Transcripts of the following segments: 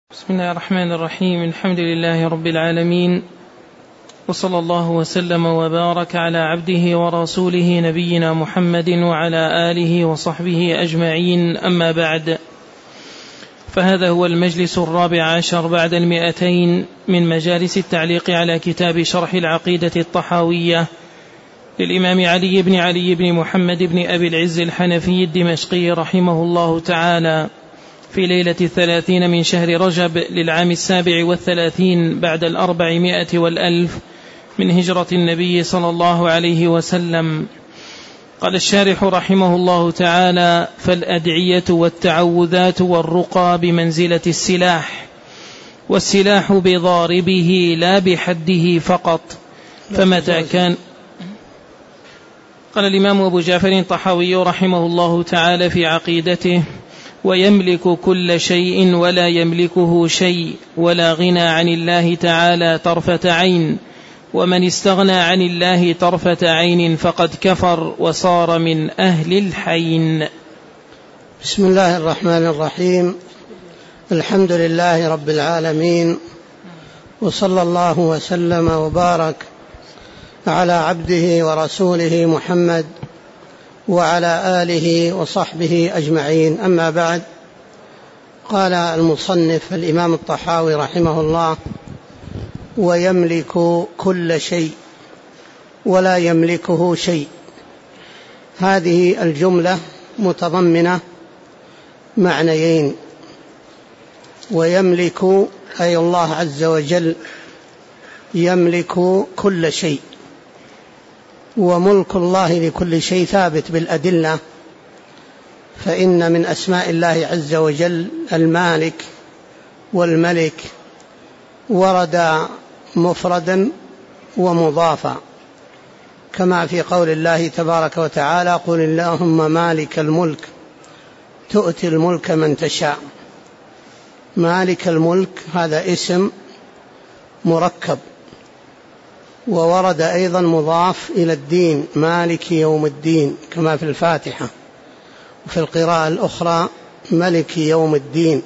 بسم الله الرحمن الرحيم. الحمد لله رب العالمين، وصلى الله وسلم وبارك على عبده ورسوله نبينا محمد وعلى آله وصحبه أجمعين. أما بعد، فهذا هو المجلس 14 بعد 200 من مجالس التعليق على كتاب شرح العقيدة الطحاوية للإمام علي بن محمد بن أبي العز الحنفي الدمشقي رحمه الله تعالى، في ليلة 30 من شهر رجب للعام 37 بعد 400 والألف من هجرة النبي صلى الله عليه وسلم. قال الشارح رحمه الله تعالى: فالأدعية والتعوذات والرقى بمنزلة السلاح، والسلاح بضاربه لا بحده فقط. فمتى كان قال الإمام أبو جعفر الطحاوي رحمه الله تعالى في عقيدته: ويملك كل شيء ولا يملكه شيء، ولا غنى عن الله تعالى طرفة عين، ومن استغنى عن الله طرفة عين فقد كفر وصار من أهل الحين. بسم الله الرحمن الرحيم. الحمد لله رب العالمين، وصلى الله وسلم وبارك على عبده ورسوله محمد وعلى آله وصحبه أجمعين. أما بعد، قال المصنف الإمام الطحاوي رحمه الله: ويملك كل شيء ولا يملكه شيء. هذه الجملة متضمنة معنيين: ويملك أي الله عز وجل يملك كل شيء، وملك الله لكل شيء ثابت بالأدلة، فإن من أسماء الله عز وجل المالك والملك، ورد مفردا ومضافا، كما في قول الله تبارك وتعالى: قل اللهم مالك الملك تؤتي الملك من تشاء. مالك الملك هذا اسم مركب، وورد أيضا مضاف إلى الدين: مالك يوم الدين، كما في الفاتحة، وفي القراءة الأخرى ملك يوم الدين.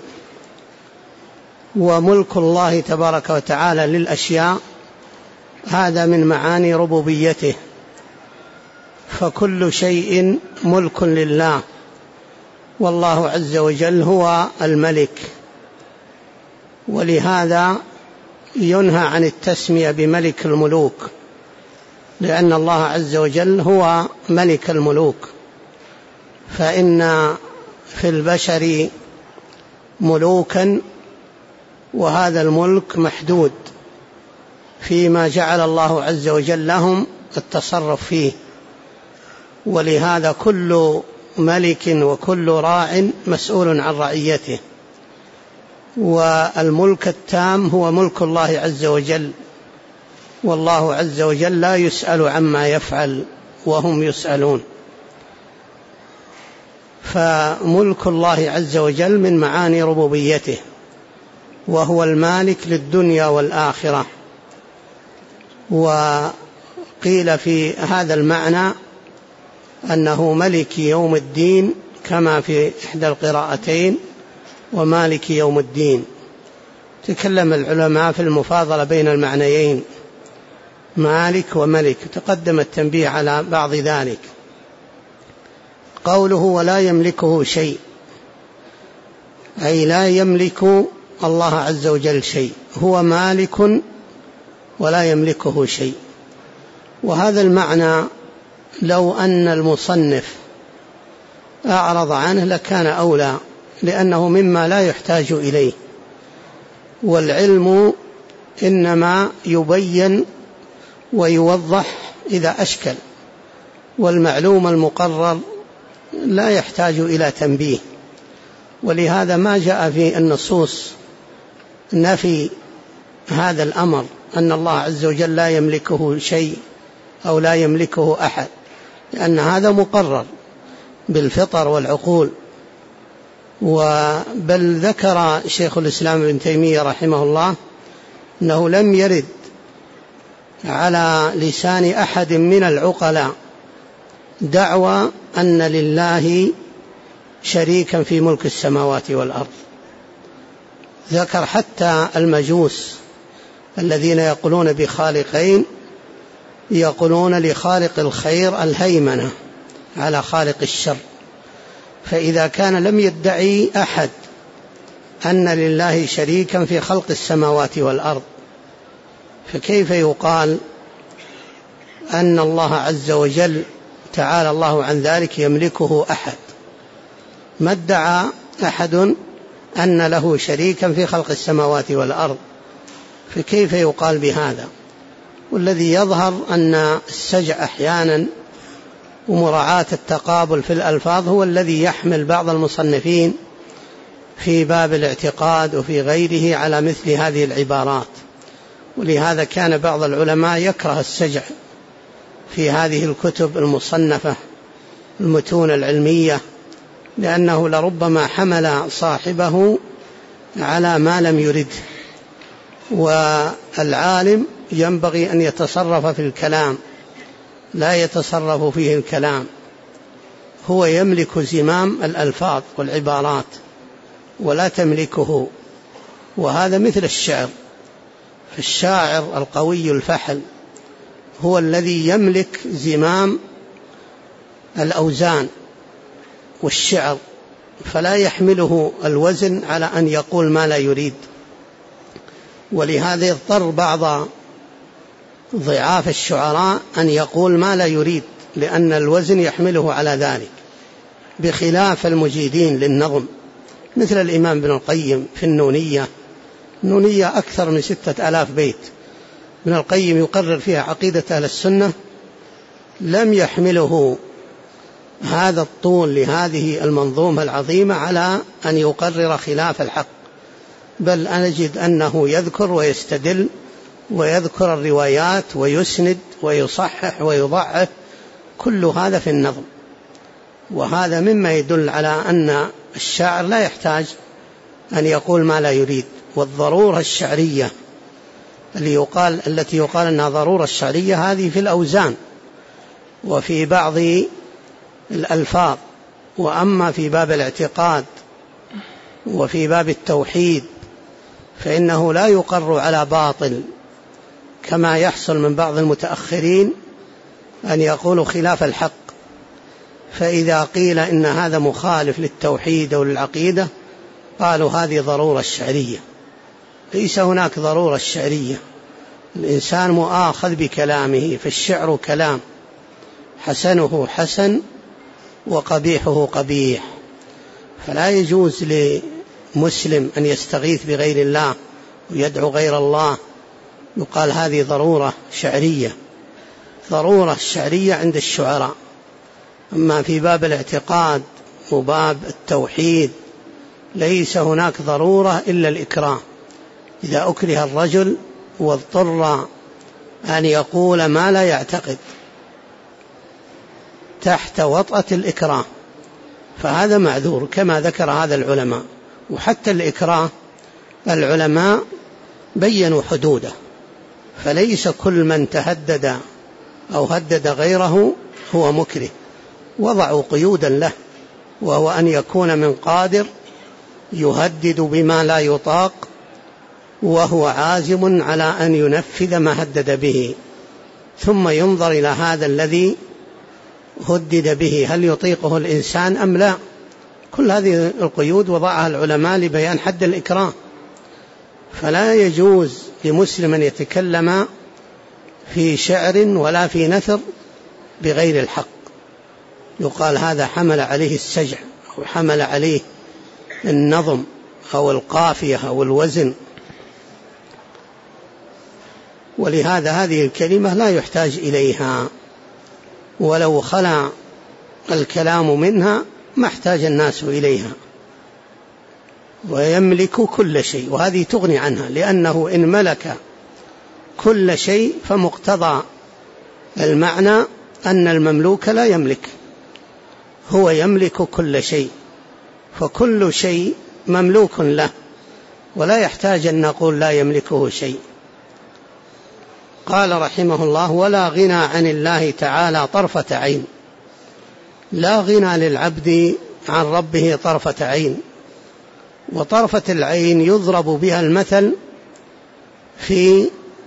وملك الله تبارك وتعالى للأشياء هذا من معاني ربوبيته، فكل شيء ملك لله، والله عز وجل هو الملك. ولهذا ينهى عن التسمية بملك الملوك، لأن الله عز وجل هو ملك الملوك، فإن في البشر ملوكا، وهذا الملك محدود فيما جعل الله عز وجل لهم التصرف فيه، ولهذا كل ملك وكل راع مسؤول عن رعيته. والملك التام هو ملك الله عز وجل، والله عز وجل لا يسأل عما يفعل وهم يسألون. فملك الله عز وجل من معاني ربوبيته، وهو المالك للدنيا والآخرة. وقيل في هذا المعنى أنه ملك يوم الدين، كما في إحدى القراءتين: ومالك يوم الدين. تكلم العلماء في المفاضلة بين المعنيين مالك وملك، تقدم التنبيه على بعض ذلك. قوله ولا يملكه شيء، أي لا يملك الله عز وجل شيء، هو مالك ولا يملكه شيء. وهذا المعنى لو أن المصنف أعرض عنه لكان أولى، لأنه مما لا يحتاج إليه، والعلم إنما يبين ويوضح إذا أشكل، والمعلوم المقرر لا يحتاج إلى تنبيه. ولهذا ما جاء في النصوص نفي هذا الأمر، أن الله عز وجل لا يملكه شيء أو لا يملكه أحد، لأن هذا مقرر بالفطر والعقول. بل ذكر شيخ الإسلام ابن تيمية رحمه الله أنه لم يرد على لسان أحد من العقلاء دعوى أن لله شريكا في ملك السماوات والأرض، ذكر حتى المجوس الذين يقولون بخالقين يقولون لخالق الخير الهيمنة على خالق الشر. فإذا كان لم يدعي أحد أن لله شريكا في خلق السماوات والأرض، فكيف يقال أن الله عز وجل تعالى الله عن ذلك يملكه أحد؟ ما ادعى أحد أن له شريكا في خلق السماوات والأرض، فكيف يقال بهذا؟ والذي يظهر أن السجع أحيانا ومراعاة التقابل في الألفاظ هو الذي يحمل بعض المصنفين في باب الاعتقاد وفي غيره على مثل هذه العبارات. ولهذا كان بعض العلماء يكره السجع في هذه الكتب المصنفة المتون العلمية، لأنه لربما حمل صاحبه على ما لم يرده. والعالم ينبغي أن يتصرف في الكلام، لا يتصرف فيه الكلام، هو يملك زمام الألفاظ والعبارات ولا تملكه. وهذا مثل الشعر، فالشاعر القوي الفحل هو الذي يملك زمام الأوزان والشعر، فلا يحمله الوزن على أن يقول ما لا يريد. ولهذا يضطر بعض ضعاف الشعراء أن يقول ما لا يريد، لأن الوزن يحمله على ذلك، بخلاف المجيدين للنظم مثل الإمام ابن القيم في النونية أكثر من 6000 بيت. ابن القيم يقرر فيها عقيدة أهل السنة، لم يحمله هذا الطول لهذه المنظومة العظيمة على أن يقرر خلاف الحق، بل أجد أنه يذكر ويستدل ويذكر الروايات ويسند ويصحح ويضعف، كل هذا في النظم. وهذا مما يدل على أن الشاعر لا يحتاج أن يقول ما لا يريد. والضرورة الشعرية التي يقال أنها ضرورة الشعرية هذه في الأوزان وفي بعض الألفاظ. وأما في باب الاعتقاد وفي باب التوحيد فإنه لا يقر على باطل، كما يحصل من بعض المتأخرين أن يقولوا خلاف الحق، فإذا قيل إن هذا مخالف للتوحيد أو للعقيدة قالوا هذه ضرورة الشعرية. ليس هناك ضرورة الشعرية، الإنسان مؤاخذ بكلامه، فالشعر كلام، حسنه حسن وقبيحه قبيح. فلا يجوز لمسلم أن يستغيث بغير الله ويدعو غير الله، يقال هذه ضرورة شعرية. ضرورة الشعرية عند الشعراء. أما في باب الاعتقاد وباب التوحيد ليس هناك ضرورة إلا الإكراه. إذا أكره الرجل واضطر أن يقول ما لا يعتقد تحت وطأة الإكراه فهذا معذور، كما ذكر هذا العلماء. وحتى الإكراه العلماء بيّنوا حدوده، فليس كل من تهدد أو هدد غيره هو مكره، وضعوا قيودا له، وهو أن يكون من قادر يهدد بما لا يطاق وهو عازم على أن ينفذ ما هدد به، ثم ينظر إلى هذا الذي هدد به هل يطيقه الإنسان أم لا. كل هذه القيود وضعها العلماء لبيان حد الإكراه. فلا يجوز لمسلم أن يتكلم في شعر ولا في نثر بغير الحق، يقال هذا حمل عليه السجع أو حمل عليه النظم أو القافية أو الوزن. ولهذا هذه الكلمة لا يحتاج إليها، ولو خلا الكلام منها ما احتاج الناس إليها. ويملك كل شيء، وهذه تغني عنها، لأنه إن ملك كل شيء فمقتضى المعنى أن المملوك لا يملك، هو يملك كل شيء، فكل شيء مملوك له، ولا يحتاج أن نقول لا يملكه شيء. قال رحمه الله: ولا غنى عن الله تعالى طرفة عين. لا غنى للعبد عن ربه طرفة عين، وطرفة العين يضرب بها المثل في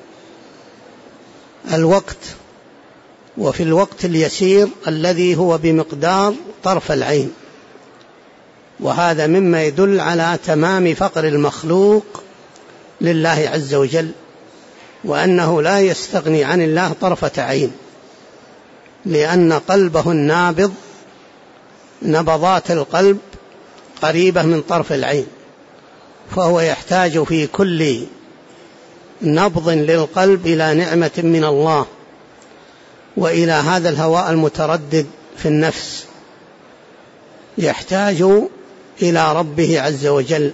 الوقت، وفي الوقت اليسير الذي هو بمقدار طرف العين، وهذا مما يدل على تمام فقر المخلوق لله عز وجل، وأنه لا يستغني عن الله طرفة عين، لأن قلبه النابض نبضات القلب قريبة من طرف العين، فهو يحتاج في كل نبض للقلب إلى نعمة من الله، وإلى هذا الهواء المتردد في النفس، يحتاج إلى ربه عز وجل،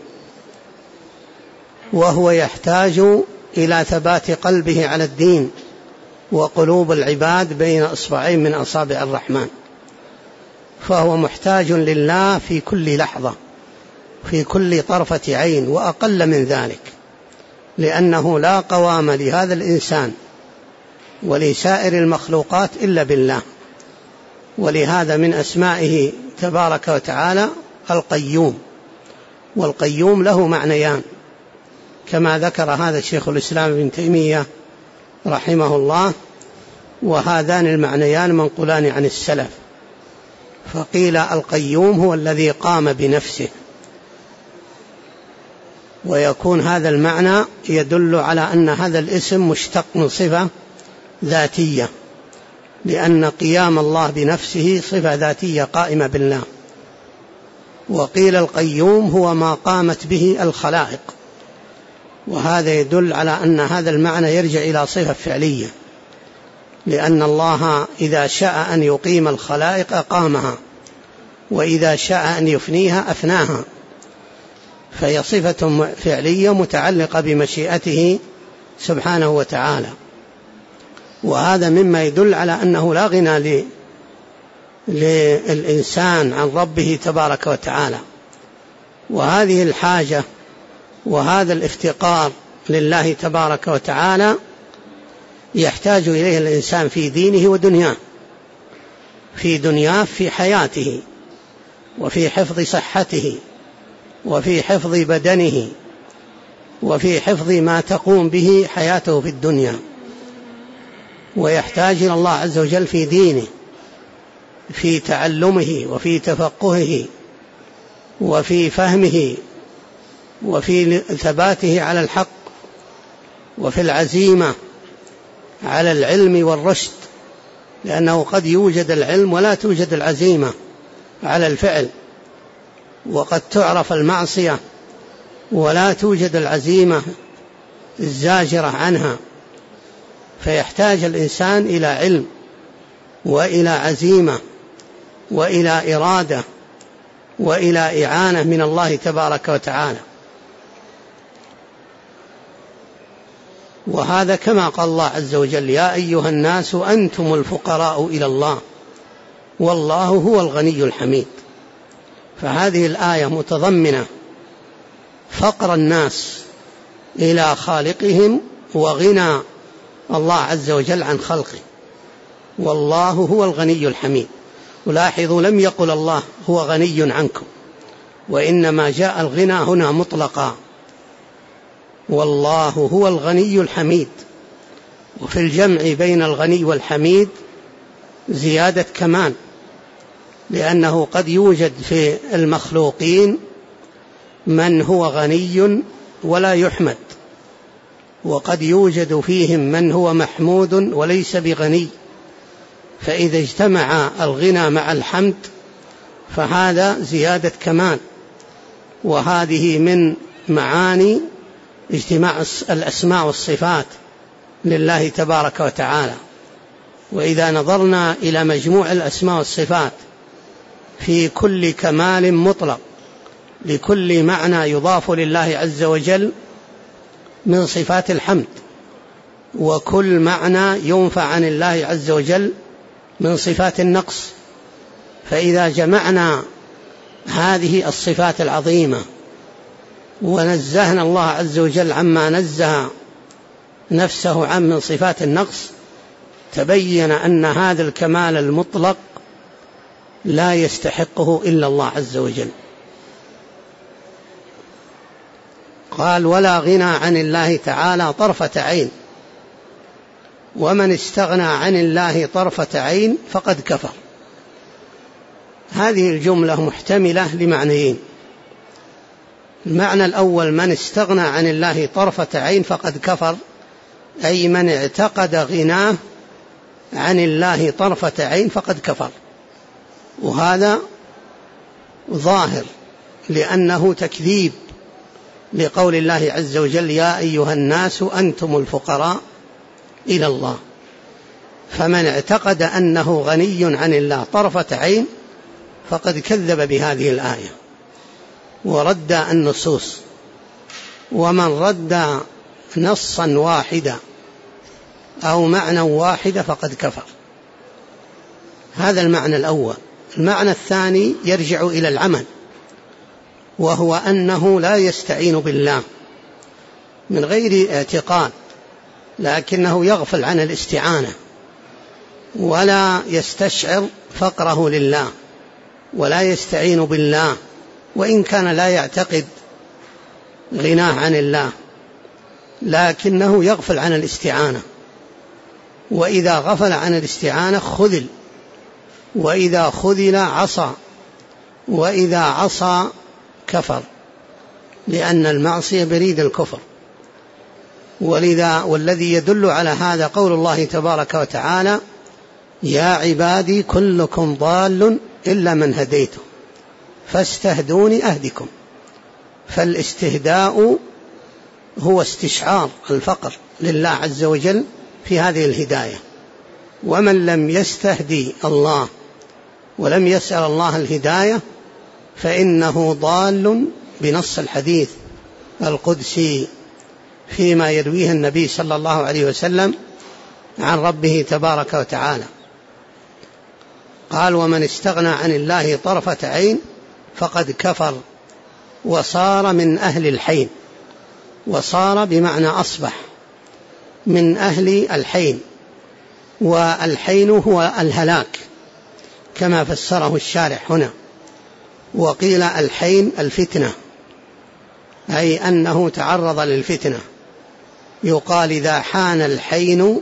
وهو يحتاج إلى ثبات قلبه على الدين، وقلوب العباد بين إصبعين من أصابع الرحمن، فهو محتاج لله في كل لحظة، في كل طرفة عين، وأقل من ذلك، لأنه لا قوام لهذا الإنسان ولسائر المخلوقات إلا بالله. ولهذا من أسمائه تبارك وتعالى القيوم، والقيوم له معنيان كما ذكر هذا الشيخ الإسلام ابن تيمية رحمه الله، وهذان المعنيان منقولان عن السلف، فقيل القيوم هو الذي قام بنفسه، ويكون هذا المعنى يدل على أن هذا الاسم مشتق من صفة ذاتية، لأن قيام الله بنفسه صفة ذاتية قائمة بالله. وقيل القيوم هو ما قامت به الخلائق، وهذا يدل على أن هذا المعنى يرجع إلى صفة فعلية، لأن الله إذا شاء أن يقيم الخلائق أقامها، وإذا شاء أن يفنيها أفناها، فهي صفة فعلية متعلقة بمشيئته سبحانه وتعالى. وهذا مما يدل على أنه لا غنى للإنسان عن ربه تبارك وتعالى، وهذه الحاجة وهذا الافتقار لله تبارك وتعالى يحتاج إليه الإنسان في دينه ودنياه، في دنياه في حياته، وفي حفظ صحته، وفي حفظ بدنه، وفي حفظ ما تقوم به حياته في الدنيا، ويحتاج إلى الله عز وجل في دينه، في تعلمه، وفي تفقهه، وفي فهمه، وفي ثباته على الحق، وفي العزيمة على العلم والرشد، لأنه قد يوجد العلم ولا توجد العزيمة على الفعل، وقد تعرف المعصية ولا توجد العزيمة الزاجرة عنها، فيحتاج الإنسان إلى علم وإلى عزيمة وإلى إرادة وإلى إعانة من الله تبارك وتعالى. وهذا كما قال الله عز وجل: يا أيها الناس أنتم الفقراء إلى الله والله هو الغني الحميد. فهذه الآية متضمنة فقر الناس إلى خالقهم وغنى الله عز وجل عن خلقه، والله هو الغني الحميد. ولاحظوا لم يقل الله هو غني عنكم، وإنما جاء الغنى هنا مطلقا، والله هو الغني الحميد. وفي الجمع بين الغني والحميد زيادة كمال، لأنه قد يوجد في المخلوقين من هو غني ولا يحمد، وقد يوجد فيهم من هو محمود وليس بغني، فإذا اجتمع الغنى مع الحمد فهذا زيادة كمال، وهذه من معاني اجتماع الأسماء والصفات لله تبارك وتعالى. وإذا نظرنا إلى مجموع الأسماء والصفات في كل كمال مطلق لكل معنى يضاف لله عز وجل من صفات الحمد، وكل معنى ينفع عن الله عز وجل من صفات النقص، فإذا جمعنا هذه الصفات العظيمة ونزهنا الله عز وجل عما نزه نفسه عن من صفات النقص، تبين أن هذا الكمال المطلق لا يستحقه إلا الله عز وجل. قال ولا غنى عن الله تعالى طرفة عين، ومن استغنى عن الله طرفة عين فقد كفر. هذه الجملة محتملة لمعنيين. المعنى الأول من استغنى عن الله طرفة عين فقد كفر، أي من اعتقد غناه عن الله طرفة عين فقد كفر، وهذا ظاهر لأنه تكذيب لقول الله عز وجل يا أيها الناس أنتم الفقراء إلى الله. فمن اعتقد أنه غني عن الله طرفة عين فقد كذب بهذه الآية ورد النصوص، ومن رد نصا واحدا أو معنى واحد فقد كفر. هذا المعنى الأول. المعنى الثاني يرجع إلى العمل، وهو أنه لا يستعين بالله من غير اعتقاد، لكنه يغفل عن الاستعانة ولا يستشعر فقره لله ولا يستعين بالله، وإن كان لا يعتقد غناه عن الله، لكنه يغفل عن الاستعانة. وإذا غفل عن الاستعانة خذل، وإذا خذل عصى، وإذا عصى كفر، لأن المعصية بريد الكفر. والذي يدل على هذا قول الله تبارك وتعالى يا عبادي كلكم ضال إلا من هديته فاستهدوني أهدكم. فالاستهداء هو استشعار الفقر لله عز وجل في هذه الهداية، ومن لم يستهدي الله ولم يسأل الله الهداية فإنه ضال بنص الحديث القدسي فيما يرويه النبي صلى الله عليه وسلم عن ربه تبارك وتعالى. قال ومن استغنى عن الله طرفة عين فقد كفر وصار من أهل الحين. وصار بمعنى أصبح من أهل الحين، والحين هو الهلاك كما فسره الشارح هنا. وقيل الحين الفتنة، أي أنه تعرض للفتنة. يقال إذا حان الحين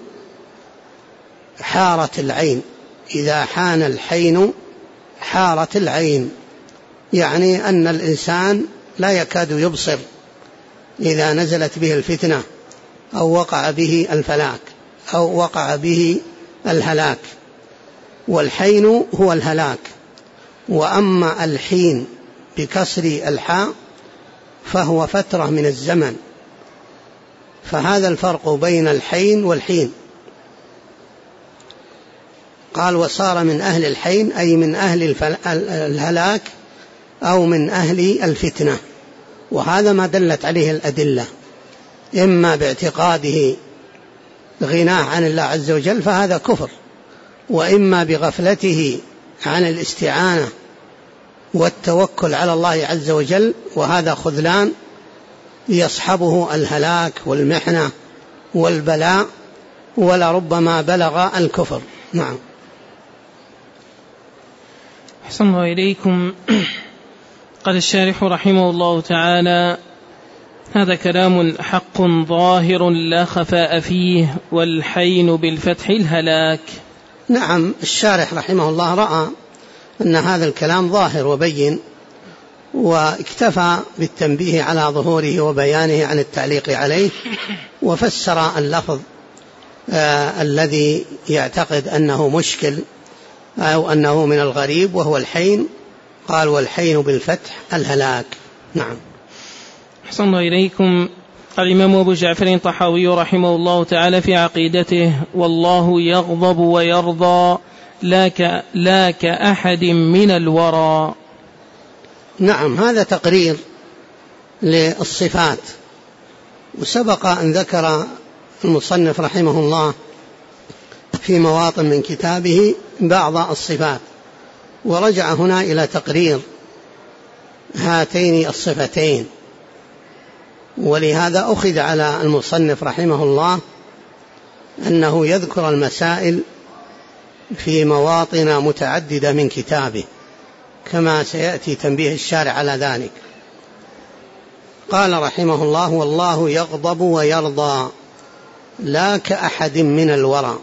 حارت العين، إذا حان الحين حارت العين، يعني أن الإنسان لا يكاد يبصر إذا نزلت به الفتنة أو وقع به الفلاك أو وقع به الهلاك. والحين هو الهلاك. وأما الحين بكسر الحاء فهو فترة من الزمن، فهذا الفرق بين الحين والحين. قال وصار من أهل الحين أي من أهل الهلاك أو من أهل الفتنة. وهذا ما دلت عليه الأدلة، إما باعتقاده غناه عن الله عز وجل فهذا كفر، وإما بغفلته عن الاستعانة والتوكل على الله عز وجل، وهذا خذلان يصحبه الهلاك والمحنة والبلاء، ولربما بلغ الكفر. نعم. أحسن الله إليكم. قال الشارح رحمه الله تعالى هذا كلام حق ظاهر لا خفاء فيه، والحين بالفتح الهلاك. نعم، الشارح رحمه الله رأى أن هذا الكلام ظاهر وبين، واكتفى بالتنبيه على ظهوره وبيانه عن التعليق عليه، وفسر اللفظ الذي يعتقد أنه مشكل أو أنه من الغريب وهو الحين. قال والحين بالفتح الهلاك. نعم. أحسن الله إليكم. الإمام أبو جعفر الطحاوي رحمه الله تعالى في عقيدته والله يغضب ويرضى لا كأحد من الورى. نعم، هذا تقرير للصفات، وسبق أن ذكر المصنف رحمه الله في مواطن من كتابه بعض الصفات، ورجع هنا إلى تقرير هاتين الصفتين. ولهذا أخذ على المصنف رحمه الله أنه يذكر المسائل في مواطن متعددة من كتابه، كما سيأتي تنبيه الشارع على ذلك. قال رحمه الله: والله يغضب ويرضى لا كأحد من الورى.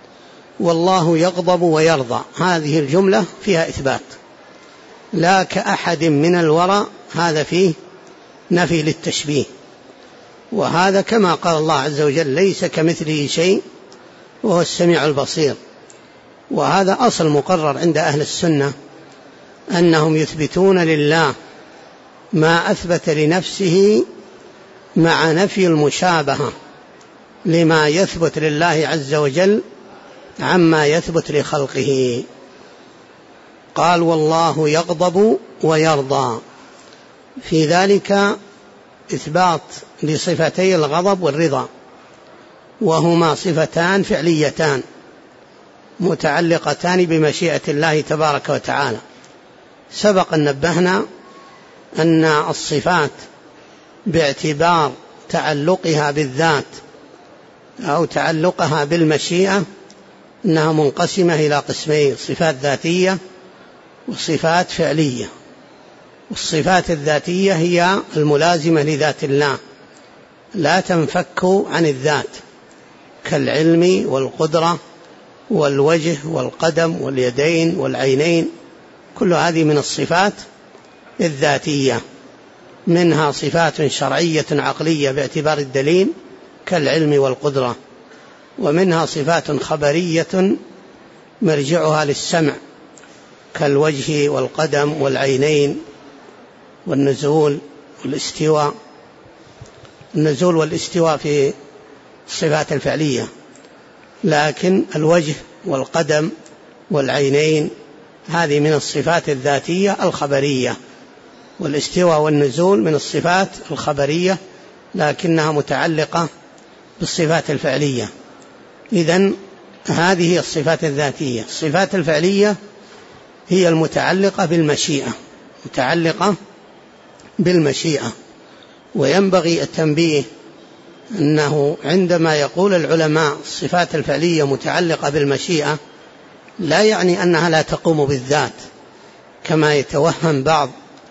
والله يغضب ويرضى، هذه الجملة فيها إثبات. لا كأحد من الورى، هذا فيه نفي للتشبيه، وهذا كما قال الله عز وجل: ليس كمثله شيء وهو السميع البصير. وهذا أصل مقرر عند أهل السنة، أنهم يثبتون لله ما أثبت لنفسه مع نفي المشابهة لما يثبت لله عز وجل عما يثبت لخلقه. قال: والله يغضب ويرضى، في ذلك إثبات لصفتي الغضب والرضا، وهما صفتان فعليتان متعلقتان بمشيئة الله تبارك وتعالى. سبق أن نبهنا أن الصفات باعتبار تعلقها بالذات أو تعلقها بالمشيئة أنها منقسمة إلى قسمين: صفات ذاتية وصفات فعلية. والصفات الذاتية هي الملازمة لذات الله، لا تنفك عن الذات، كالعلم والقدرة والوجه والقدم واليدين والعينين، كل هذه من الصفات الذاتية. منها صفات شرعية عقلية باعتبار الدليل كالعلم والقدرة، ومنها صفات خبرية مرجعها للسمع كالوجه والقدم والعينين والنزول والاستواء. النزول والاستواء في الصفات الفعلية، لكن الوجه والقدم والعينين هذه من الصفات الذاتية الخبرية، والاستواء والنزول من الصفات الخبرية لكنها متعلقة بالصفات الفعلية. إذن هذه هي الصفات الذاتية. الصفات الفعلية هي المتعلقة بالمشيئة، متعلقة بالمشيئة. وينبغي التنبيه أنه عندما يقول العلماء الصفات الفعلية متعلقة بالمشيئة لا يعني أنها لا تقوم بالذات، كما يتوهم بعض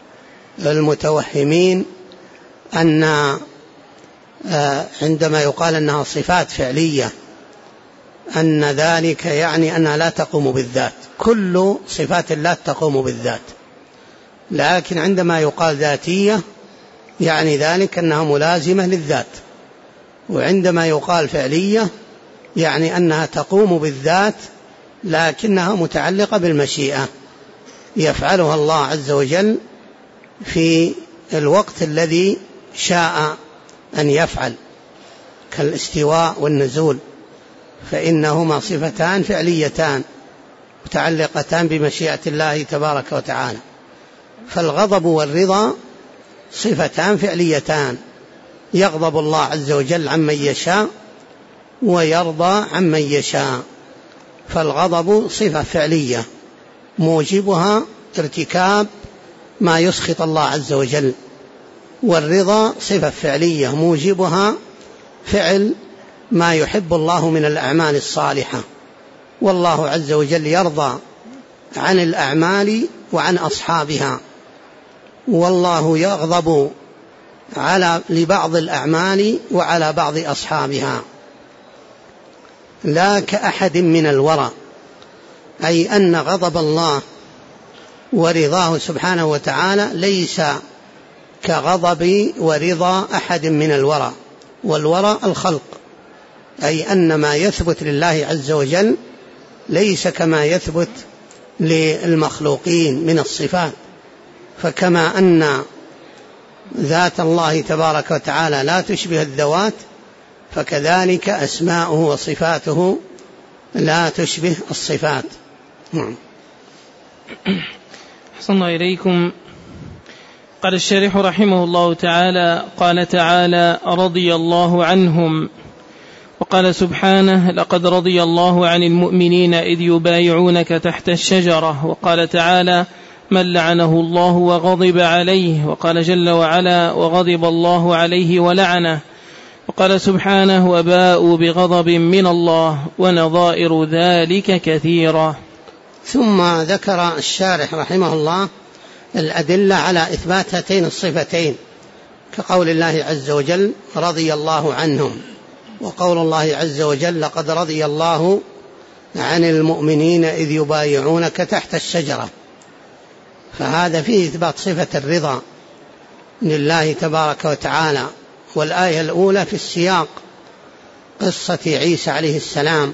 المتوهمين أن عندما يقال أنها صفات فعلية أن ذلك يعني أنها لا تقوم بالذات. كل صفات الله تقوم بالذات، لكن عندما يقال ذاتية يعني ذلك أنها ملازمة للذات، وعندما يقال فعلية يعني أنها تقوم بالذات لكنها متعلقة بالمشيئة، يفعلها الله عز وجل في الوقت الذي شاء أن يفعل، كالاستواء والنزول، فإنهما صفتان فعليتان متعلقتان بمشيئة الله تبارك وتعالى. فالغضب والرضا صفتان فعليتان، يغضب الله عز وجل عمن يشاء ويرضى عمن يشاء. فالغضب صفة فعلية موجبها ارتكاب ما يسخط الله عز وجل، والرضا صفة فعلية موجبها فعل ما يحب الله من الأعمال الصالحة. والله عز وجل يرضى عن الأعمال وعن أصحابها، والله يغضب لبعض الأعمال وعلى بعض أصحابها. لا كأحد من الورى، أي أن غضب الله ورضاه سبحانه وتعالى ليس كغضب ورضا أحد من الورى. والورى الخلق، أي أن ما يثبت لله عز وجل ليس كما يثبت للمخلوقين من الصفات. فكما أن ذات الله تبارك وتعالى لا تشبه الذوات، فكذلك أسماؤه وصفاته لا تشبه الصفات. أحسن إليكم. قال الشارح رحمه الله تعالى: قال تعالى: رضي الله عنهم. وقال سبحانه: لقد رضي الله عن المؤمنين إذ يبايعونك تحت الشجرة. وقال تعالى: من لعنه الله وغضب عليه. وقال جل وعلا: وغضب الله عليه ولعنه. وقال سبحانه: وباءوا بغضب من الله، ونظائر ذلك كثيرة. ثم ذكر الشارح رحمه الله الأدلة على إثبات هاتين الصفتين كقول الله عز وجل رضي الله عنهم، وقول الله عز وجل لقد رضي الله عن المؤمنين إذ يبايعونك تحت الشجرة. فهذا فيه إثبات صفة الرضا لله تبارك وتعالى. والآية الأولى في السياق قصة عيسى عليه السلام،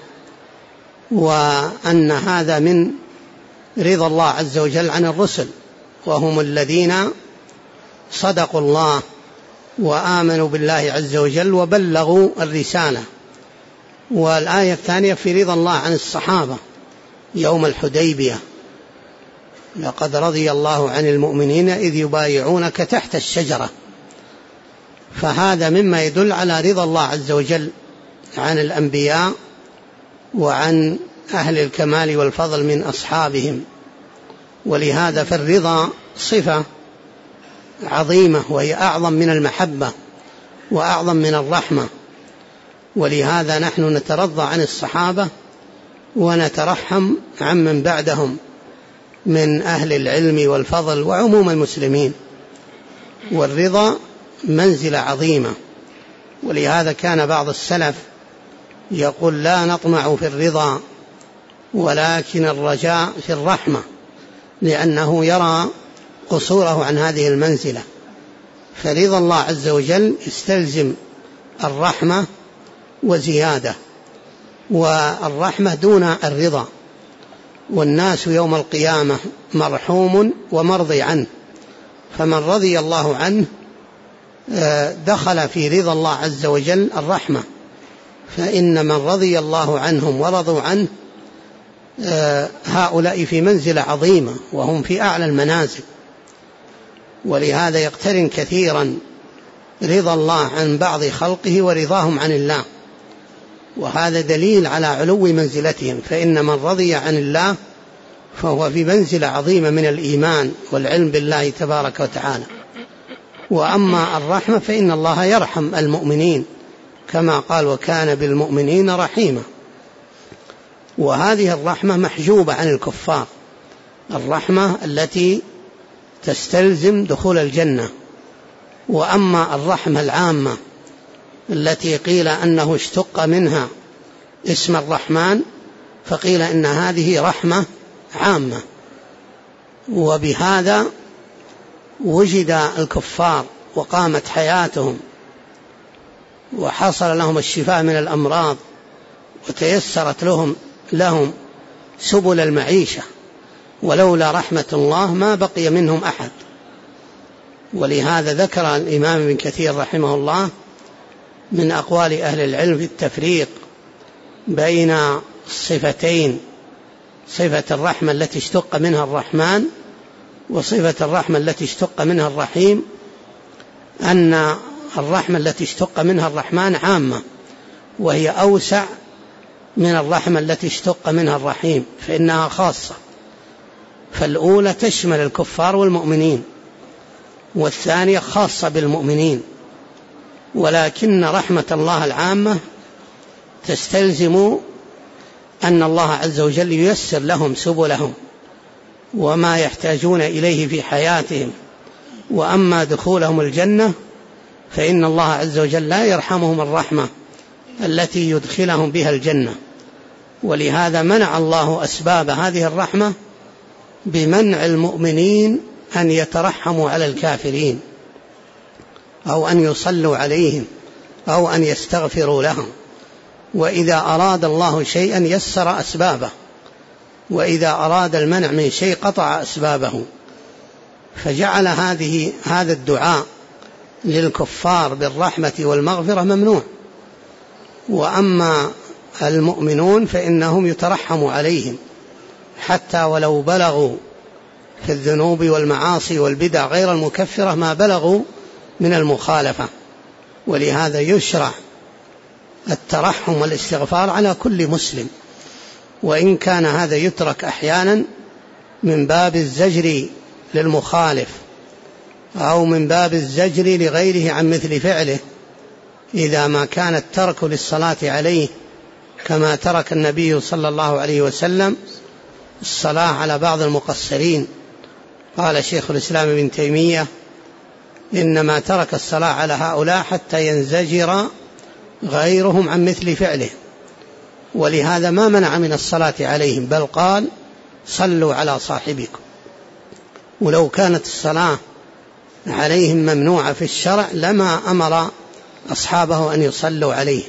وأن هذا من رضا الله عز وجل عن الرسل، وهم الذين صدقوا الله وآمنوا بالله عز وجل وبلغوا الرسالة. والآية الثانية في رضا الله عن الصحابة يوم الحديبية، لقد رضي الله عن المؤمنين إذ يبايعونك تحت الشجرة. فهذا مما يدل على رضا الله عز وجل عن الأنبياء وعن أهل الكمال والفضل من أصحابهم. ولهذا فالرضا صفة عظيمة، وهي أعظم من المحبة وأعظم من الرحمة. ولهذا نحن نترضى عن الصحابة ونترحم عن من بعدهم من أهل العلم والفضل وعموم المسلمين. والرضا منزلة عظيمة، ولهذا كان بعض السلف يقول لا نطمع في الرضا ولكن الرجاء في الرحمة، لأنه يرى قصوره عن هذه المنزلة. فرضا الله عز وجل يستلزم الرحمة وزيادة، والرحمة دون الرضا. والناس يوم القيامة مرحوم ومرضي عنه، فمن رضي الله عنه دخل في رضا الله عز وجل الرحمة. فإن من رضي الله عنهم ورضوا عنه هؤلاء في منزلة عظيمة وهم في أعلى المنازل. ولهذا يقترن كثيرا رضا الله عن بعض خلقه ورضاهم عن الله، وهذا دليل على علو منزلتهم. فإن من رضي عن الله فهو في منزلة عظيمة من الإيمان والعلم بالله تبارك وتعالى. وأما الرحمة فإن الله يرحم المؤمنين كما قال وكان بالمؤمنين رحيما. وهذه الرحمة محجوبة عن الكفار، الرحمة التي تستلزم دخول الجنة. وأما الرحمة العامة التي قيل أنه اشتق منها اسم الرحمن، فقيل إن هذه رحمة عامة، وبهذا وجد الكفار وقامت حياتهم وحصل لهم الشفاء من الأمراض وتيسرت لهم سبل المعيشة، ولولا رحمة الله ما بقي منهم أحد. ولهذا ذكر الإمام ابن كثير رحمه الله من أقوال أهل العلم في التفريق بين الصفتين، صفة الرحمة التي اشتق منها الرحمن وصفة الرحمة التي اشتق منها الرحيم، أن الرحمة التي اشتق منها الرحمن عامة، وهي أوسع من الرحمة التي اشتق منها الرحيم، فإنها خاصة. فالأولى تشمل الكفار والمؤمنين، والثانية خاصة بالمؤمنين. ولكن رحمة الله العامة تستلزم أن الله عز وجل ييسر لهم سبلهم وما يحتاجون إليه في حياتهم. وأما دخولهم الجنة فإن الله عز وجل لا يرحمهم الرحمة التي يدخلهم بها الجنة. ولهذا منع الله أسباب هذه الرحمة بمنع المؤمنين أن يترحموا على الكافرين أو أن يصلوا عليهم أو أن يستغفروا لهم. وإذا أراد الله شيئا يسر أسبابه، وإذا أراد المنع من شيء قطع أسبابه. فجعل هذا الدعاء للكفار بالرحمة والمغفرة ممنوع. وأما المؤمنون فإنهم يترحم عليهم حتى ولو بلغوا في الذنوب والمعاصي والبدع غير المكفرة ما بلغوا من المخالفة. ولهذا يشرع الترحم والاستغفار على كل مسلم، وإن كان هذا يترك أحيانا من باب الزجر للمخالف أو من باب الزجر لغيره عن مثل فعله، إذا ما كان الترك للصلاة عليه كما ترك النبي صلى الله عليه وسلم الصلاة على بعض المقصرين. قال شيخ الإسلام ابن تيمية إنما ترك الصلاة على هؤلاء حتى ينزجر غيرهم عن مثل فعله، ولهذا ما منع من الصلاة عليهم، بل قال صلوا على صاحبكم. ولو كانت الصلاة عليهم ممنوعة في الشرع لما أمر أصحابه أن يصلوا عليهم.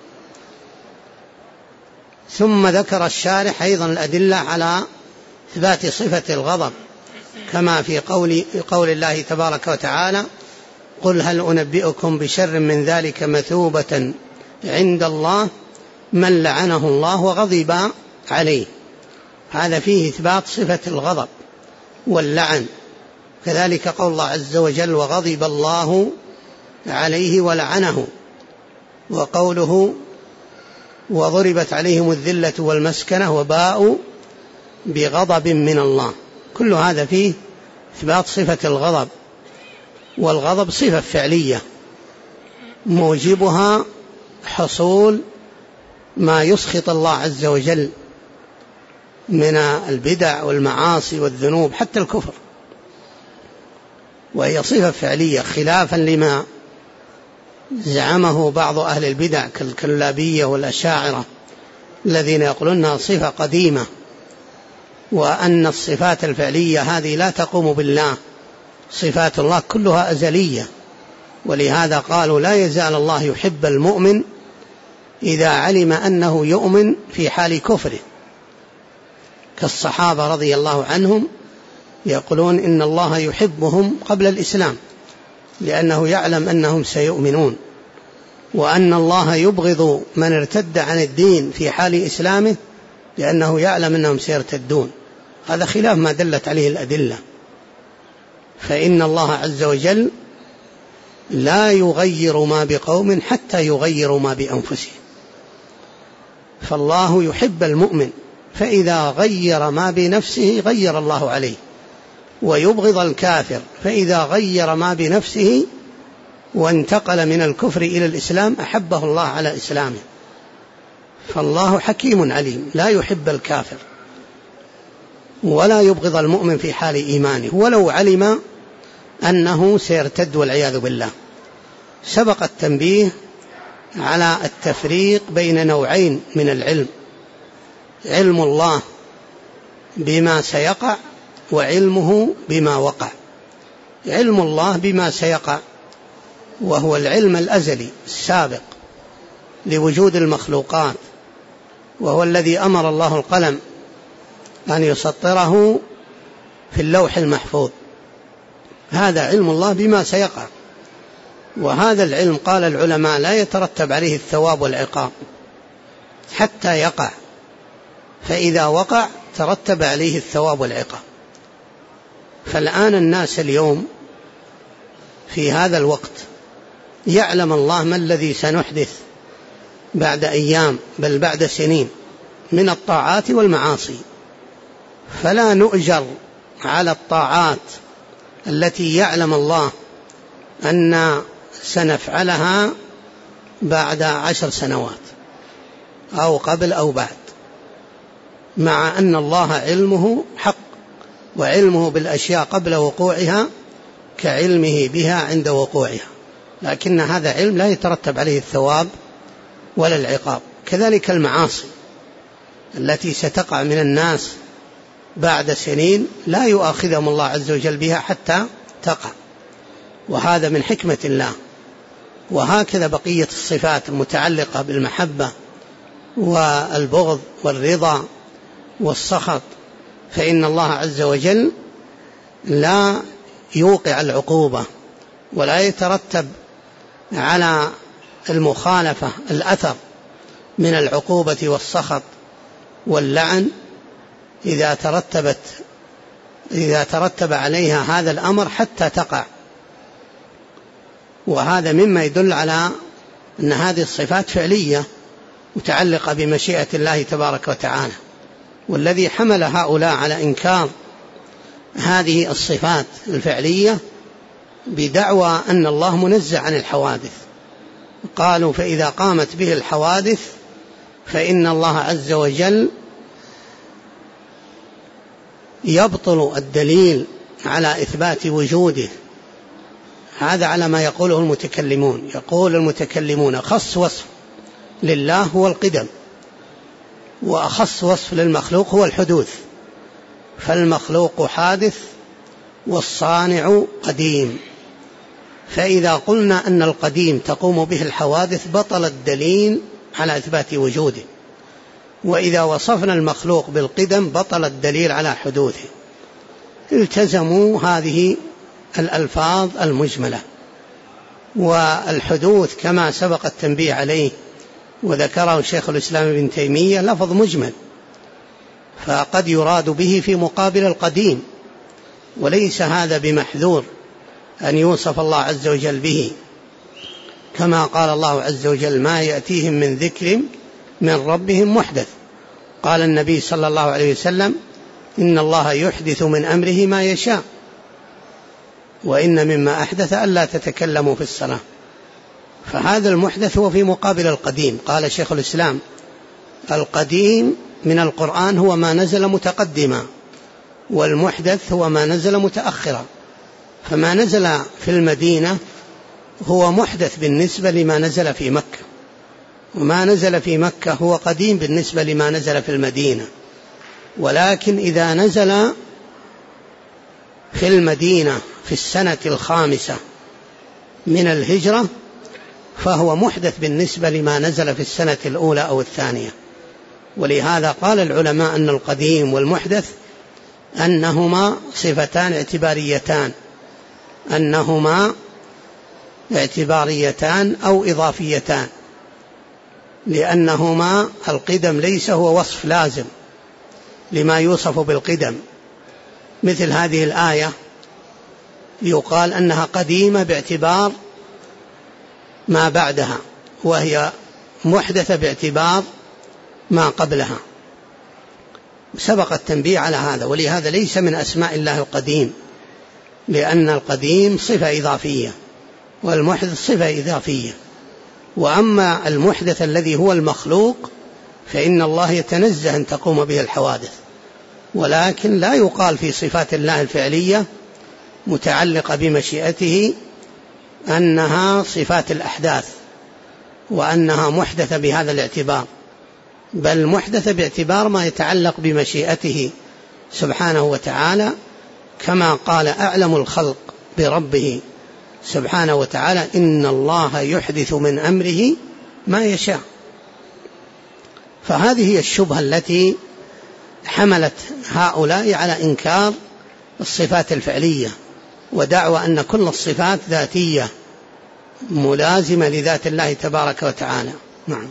ثم ذكر الشارح أيضا الأدلة على إثبات صفة الغضب، كما في قول الله تبارك وتعالى: قل هل أنبئكم بشر من ذلك مثوبة عند الله من لعنه الله وغضب عليه. هذا فيه إثبات صفة الغضب واللعن. كذلك قول الله عز وجل: وغضب الله عليه ولعنه، وقوله: وضربت عليهم الذلة والمسكنة وباءوا بغضب من الله. كل هذا فيه إثبات صفة الغضب، والغضب صفة فعلية موجبها حصول ما يسخط الله عز وجل من البدع والمعاصي والذنوب حتى الكفر، وهي صفة فعلية، خلافا لما زعمه بعض أهل البدع كالكلابية والأشاعرة الذين يقولون أنها صفة قديمة، وأن الصفات الفعلية هذه لا تقوم بالله، صفات الله كلها أزلية. ولهذا قالوا: لا يزال الله يحب المؤمن إذا علم أنه يؤمن في حال كفره، كالصحابة رضي الله عنهم يقولون إن الله يحبهم قبل الإسلام لأنه يعلم أنهم سيؤمنون، وأن الله يبغض من ارتد عن الدين في حال إسلامه لأنه يعلم أنهم سيرتدون. هذا خلاف ما دلت عليه الأدلة، فإن الله عز وجل لا يغير ما بقوم حتى يغيروا ما بأنفسهم. فالله يحب المؤمن، فإذا غير ما بنفسه غير الله عليه، ويبغض الكافر فإذا غير ما بنفسه وانتقل من الكفر إلى الإسلام أحبه الله على إسلامه. فالله حكيم عليم، لا يحب الكافر ولا يبغض المؤمن في حال إيمانه ولو علم أنه سيرتد والعياذ بالله. سبق التنبيه على التفريق بين نوعين من العلم: علم الله بما سيقع وعلمه بما وقع. علم الله بما سيقع وهو العلم الأزلي السابق لوجود المخلوقات، وهو الذي أمر الله القلم أن يسطره في اللوح المحفوظ. هذا علم الله بما سيقع، وهذا العلم قال العلماء لا يترتب عليه الثواب والعقاب حتى يقع، فإذا وقع ترتب عليه الثواب والعقاب. فالآن الناس اليوم في هذا الوقت يعلم الله ما الذي سنحدث بعد أيام بل بعد سنين من الطاعات والمعاصي، فلا نؤجر على الطاعات التي يعلم الله أن سنفعلها بعد 10 سنوات أو قبل أو بعد، مع أن الله علمه حق، وعلمه بالأشياء قبل وقوعها كعلمه بها عند وقوعها، لكن هذا علم لا يترتب عليه الثواب ولا العقاب. كذلك المعاصي التي ستقع من الناس بعد سنين لا يؤاخذهم الله عز وجل بها حتى تقع، وهذا من حكمة الله. وهكذا بقية الصفات المتعلقة بالمحبة والبغض والرضا والسخط، فإن الله عز وجل لا يوقع العقوبة ولا يترتب على المخالفة الأثر من العقوبة والسخط واللعن إذا ترتب عليها هذا الأمر حتى تقع. وهذا مما يدل على أن هذه الصفات فعلية متعلقة بمشيئة الله تبارك وتعالى. والذي حمل هؤلاء على إنكار هذه الصفات الفعلية بدعوى أن الله منزه عن الحوادث، قالوا: فإذا قامت به الحوادث فإن الله عز وجل يبطل الدليل على إثبات وجوده هذا على ما يقوله المتكلمون. يقول المتكلمون خص وصف لله هو القدم، وأخص وصف للمخلوق هو الحدوث، فالمخلوق حادث والصانع قديم. فإذا قلنا أن القديم تقوم به الحوادث بطل الدليل على إثبات وجوده، وإذا وصفنا المخلوق بالقدم بطل الدليل على حدوثه. التزموا هذه الألفاظ المجملة. والحدوث كما سبق التنبيه عليه وذكره شيخ الإسلام ابن تيمية لفظ مجمل، فقد يراد به في مقابل القديم، وليس هذا بمحذور أن يوصف الله عز وجل به، كما قال الله عز وجل ما يأتيهم من ذكر من ربهم محدث. قال النبي صلى الله عليه وسلم إن الله يحدث من أمره ما يشاء، وإن مما أحدث ألا تتكلموا في الصلاة. فهذا المحدث هو في مقابل القديم. قال شيخ الإسلام القديم من القرآن هو ما نزل متقدما، والمحدث هو ما نزل متأخرا. فما نزل في المدينة هو محدث بالنسبة لما نزل في مكة، وما نزل في مكة هو قديم بالنسبة لما نزل في المدينة. ولكن إذا نزل في المدينة في السنة 5 من الهجرة فهو محدث بالنسبة لما نزل في السنة 1 أو 2. ولهذا قال العلماء أن القديم والمحدث أنهما صفتان اعتباريتان، أنهما اعتباريتان أو إضافيتان، لأنهما القدم ليس هو وصف لازم لما يوصف بالقدم. مثل هذه الآية يقال أنها قديمة باعتبار ما بعدها، وهي محدثة باعتبار ما قبلها. سبق التنبيه على هذا. ولهذا ليس من أسماء الله القديم، لأن القديم صفة إضافية والمحدث صفة إضافية. وأما المحدث الذي هو المخلوق فإن الله يتنزه أن تقوم به الحوادث، ولكن لا يقال في صفات الله الفعلية متعلقة بمشيئته أنها صفات الأحداث وأنها محدثة بهذا الاعتبار، بل محدثة باعتبار ما يتعلق بمشيئته سبحانه وتعالى، كما قال أعلم الخلق بربه سبحانه وتعالى إن الله يحدث من أمره ما يشاء. فهذه هي الشبهة التي حملت هؤلاء على إنكار الصفات الفعلية، ودعوى أن كل الصفات ذاتية ملازمة لذات الله تبارك وتعالى. نعم.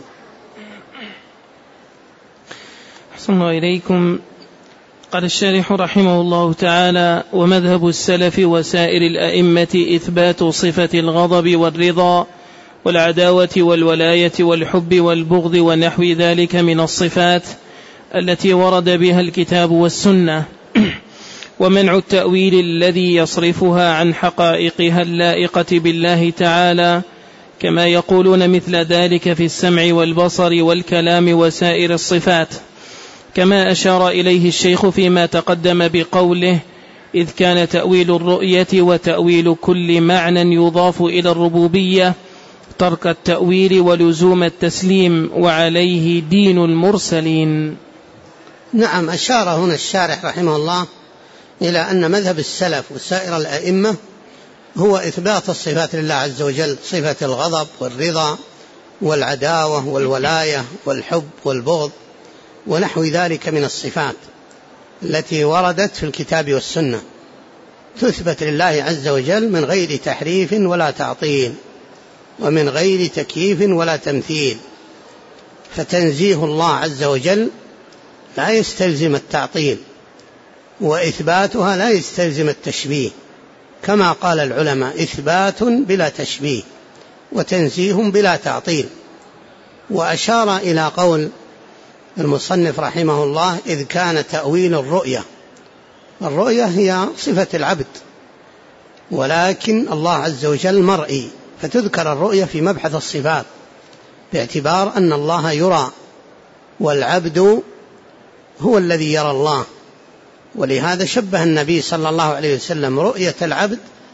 أحسن الله إليكم. قال الشارح رحمه الله تعالى: ومذهب السلف وسائر الأئمة إثبات صفة الغضب والرضا والعداوة والولاية والحب والبغض ونحو ذلك من الصفات التي ورد بها الكتاب والسنة، ومنع التأويل الذي يصرفها عن حقائقها اللائقة بالله تعالى، كما يقولون مثل ذلك في السمع والبصر والكلام وسائر الصفات، كما أشار إليه الشيخ فيما تقدم بقوله: إذ كان تأويل الرؤية وتأويل كل معنى يضاف إلى الربوبية ترك التأويل ولزوم التسليم، وعليه دين المرسلين. نعم. أشار هنا الشارح رحمه الله إلى أن مذهب السلف وسائر الأئمة هو إثبات الصفات لله عز وجل، صفة الغضب والرضا والعداوة والولاية والحب والبغض ونحو ذلك من الصفات التي وردت في الكتاب والسنة، تثبت لله عز وجل من غير تحريف ولا تعطيل، ومن غير تكييف ولا تمثيل. فتنزيه الله عز وجل لا يستلزم التعطيل، وإثباتها لا يستلزم التشبيه، كما قال العلماء: إثبات بلا تشبيه وتنزيه بلا تعطيل. وأشار إلى قول المصنف رحمه الله: إذ كان تأويل الرؤية هي صفة العبد، ولكن الله عز وجل مرئي، فتذكر الرؤية في مبحث الصفات باعتبار أن الله يرى، والعبد هو الذي يرى الله. ولهذا شبه النبي صلى الله عليه وسلم رؤية العبد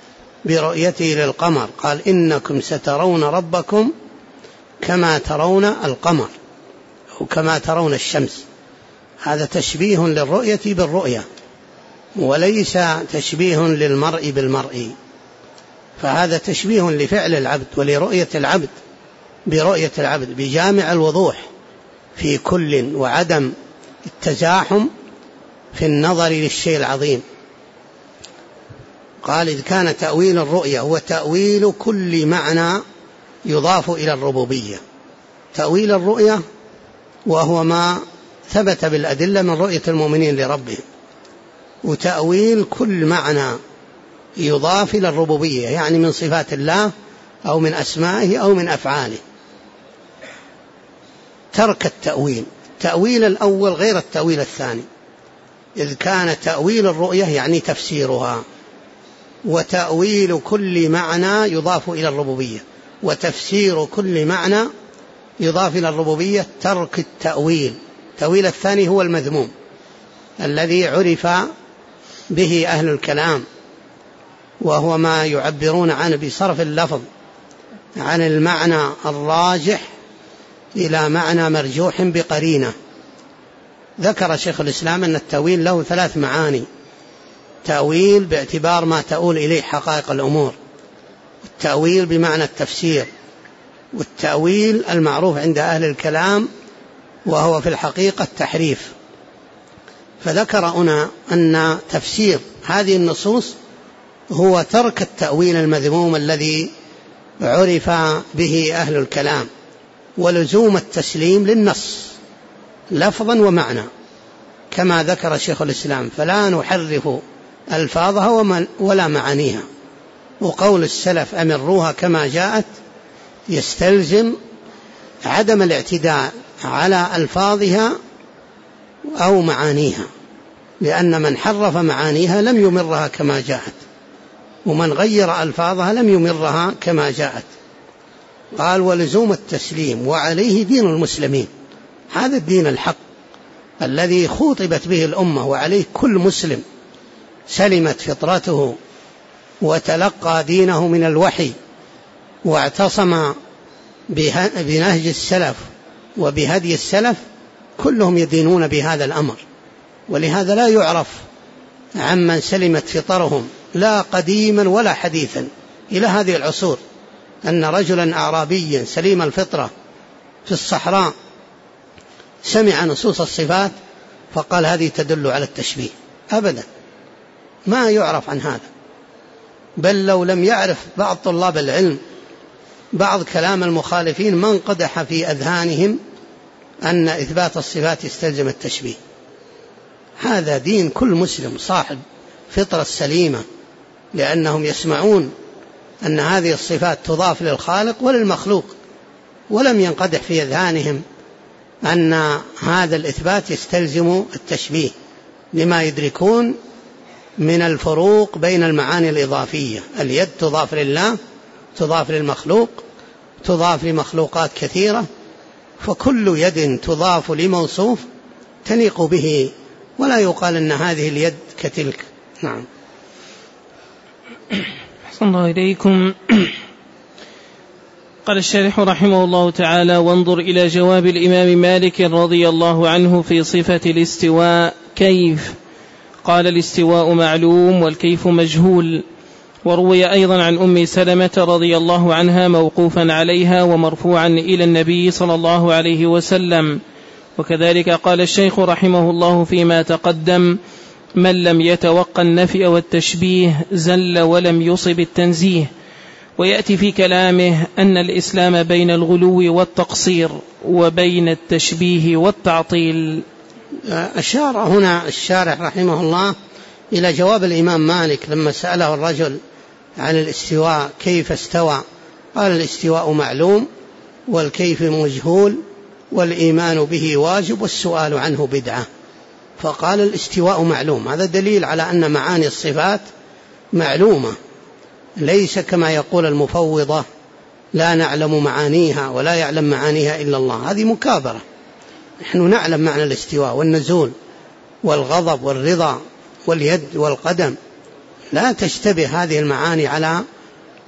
برؤيته للقمر، قال إنكم سترون ربكم كما ترون القمر أو كما ترون الشمس. هذا تشبيه للرؤية بالرؤية وليس تشبيه للمرء بالمرء، فهذا تشبيه لفعل العبد ولرؤية العبد برؤية العبد بجامع الوضوح في كل وعدم التزاحم في النظر للشيء العظيم. قال إذ كان تأويل الرؤية هو تأويل كل معنى يضاف إلى الربوبية. تأويل الرؤية وهو ما ثبت بالأدلة من رؤية المؤمنين لربهم، وتأويل كل معنى يضاف إلى الربوبية يعني من صفات الله أو من أسمائه أو من أفعاله. ترك التأويل، تأويل الأول غير التأويل الثاني. إذ كان تأويل الرؤية يعني تفسيرها، وتأويل كل معنى يضاف إلى الربوبية وتفسير كل معنى يضاف إلى الربوبية ترك التأويل. التأويل الثاني هو المذموم الذي عرف به أهل الكلام، وهو ما يعبرون عنه بصرف اللفظ عن المعنى الراجح إلى معنى مرجوح بقرينة. ذكر شيخ الإسلام أن التأويل له 3 معاني: تأويل باعتبار ما تؤول إليه حقائق الأمور، والتأويل بمعنى التفسير، والتأويل المعروف عند أهل الكلام وهو في الحقيقة التحريف. فذكر هنا أن تفسير هذه النصوص هو ترك التأويل المذموم الذي عرف به أهل الكلام، ولزوم التسليم للنص لفظا ومعنى كما ذكر شيخ الإسلام، فلا نحرف ألفاظها ولا معانيها. وقول السلف أمروها كما جاءت يستلزم عدم الاعتداء على ألفاظها أو معانيها، لأن من حرف معانيها لم يمرها كما جاءت، ومن غير ألفاظها لم يمرها كما جاءت. قال ولزوم التسليم، وعليه دين المسلمين، هذا الدين الحق الذي خوطبت به الأمة، وعليه كل مسلم سلمت فطرته وتلقى دينه من الوحي واعتصم بنهج السلف وبهدي السلف، كلهم يدينون بهذا الأمر. ولهذا لا يعرف عمن سلمت فطرهم لا قديما ولا حديثا إلى هذه العصور أن رجلا أعرابيا سليم الفطرة في الصحراء سمع نصوص الصفات فقال هذه تدل على التشبيه، أبدا ما يعرف عن هذا. بل لو لم يعرف بعض طلاب العلم بعض كلام المخالفين ما انقدح في أذهانهم أن إثبات الصفات يستلزم التشبيه. هذا دين كل مسلم صاحب فطرة سليمة، لأنهم يسمعون أن هذه الصفات تضاف للخالق وللمخلوق، ولم ينقدح في أذهانهم أن هذا الإثبات يستلزم التشبيه، لما يدركون من الفروق بين المعاني الإضافية. اليد تضاف لله، تضاف للمخلوق، تضاف لمخلوقات كثيرة، فكل يد تضاف لموصوف تليق به، ولا يقال أن هذه اليد كتلك. نعم. أحسن الله إليكم. قال الشارح رحمه الله تعالى: وانظر إلى جواب الإمام مالك رضي الله عنه في صفة الاستواء كيف. قال: الاستواء معلوم والكيف مجهول. وروي أيضا عن أم سلمة رضي الله عنها موقوفا عليها ومرفوعا إلى النبي صلى الله عليه وسلم. وكذلك قال الشيخ رحمه الله فيما تقدم: من لم يتوقع النفي والتشبيه زل ولم يصب التنزيه. ويأتي في كلامه أن الإسلام بين الغلو والتقصير وبين التشبيه والتعطيل. أشار هنا الشارح رحمه الله إلى جواب الإمام مالك لما سأله الرجل عن الاستواء كيف استوى، قال: الاستواء معلوم والكيف مجهول والإيمان به واجب والسؤال عنه بدعة. فقال الاستواء معلوم، هذا دليل على أن معاني الصفات معلومة، ليس كما يقول المفوضة لا نعلم معانيها ولا يعلم معانيها إلا الله. هذه مكابرة. نحن نعلم معنى الاستواء والنزول والغضب والرضا واليد والقدم، لا تشتبه هذه المعاني على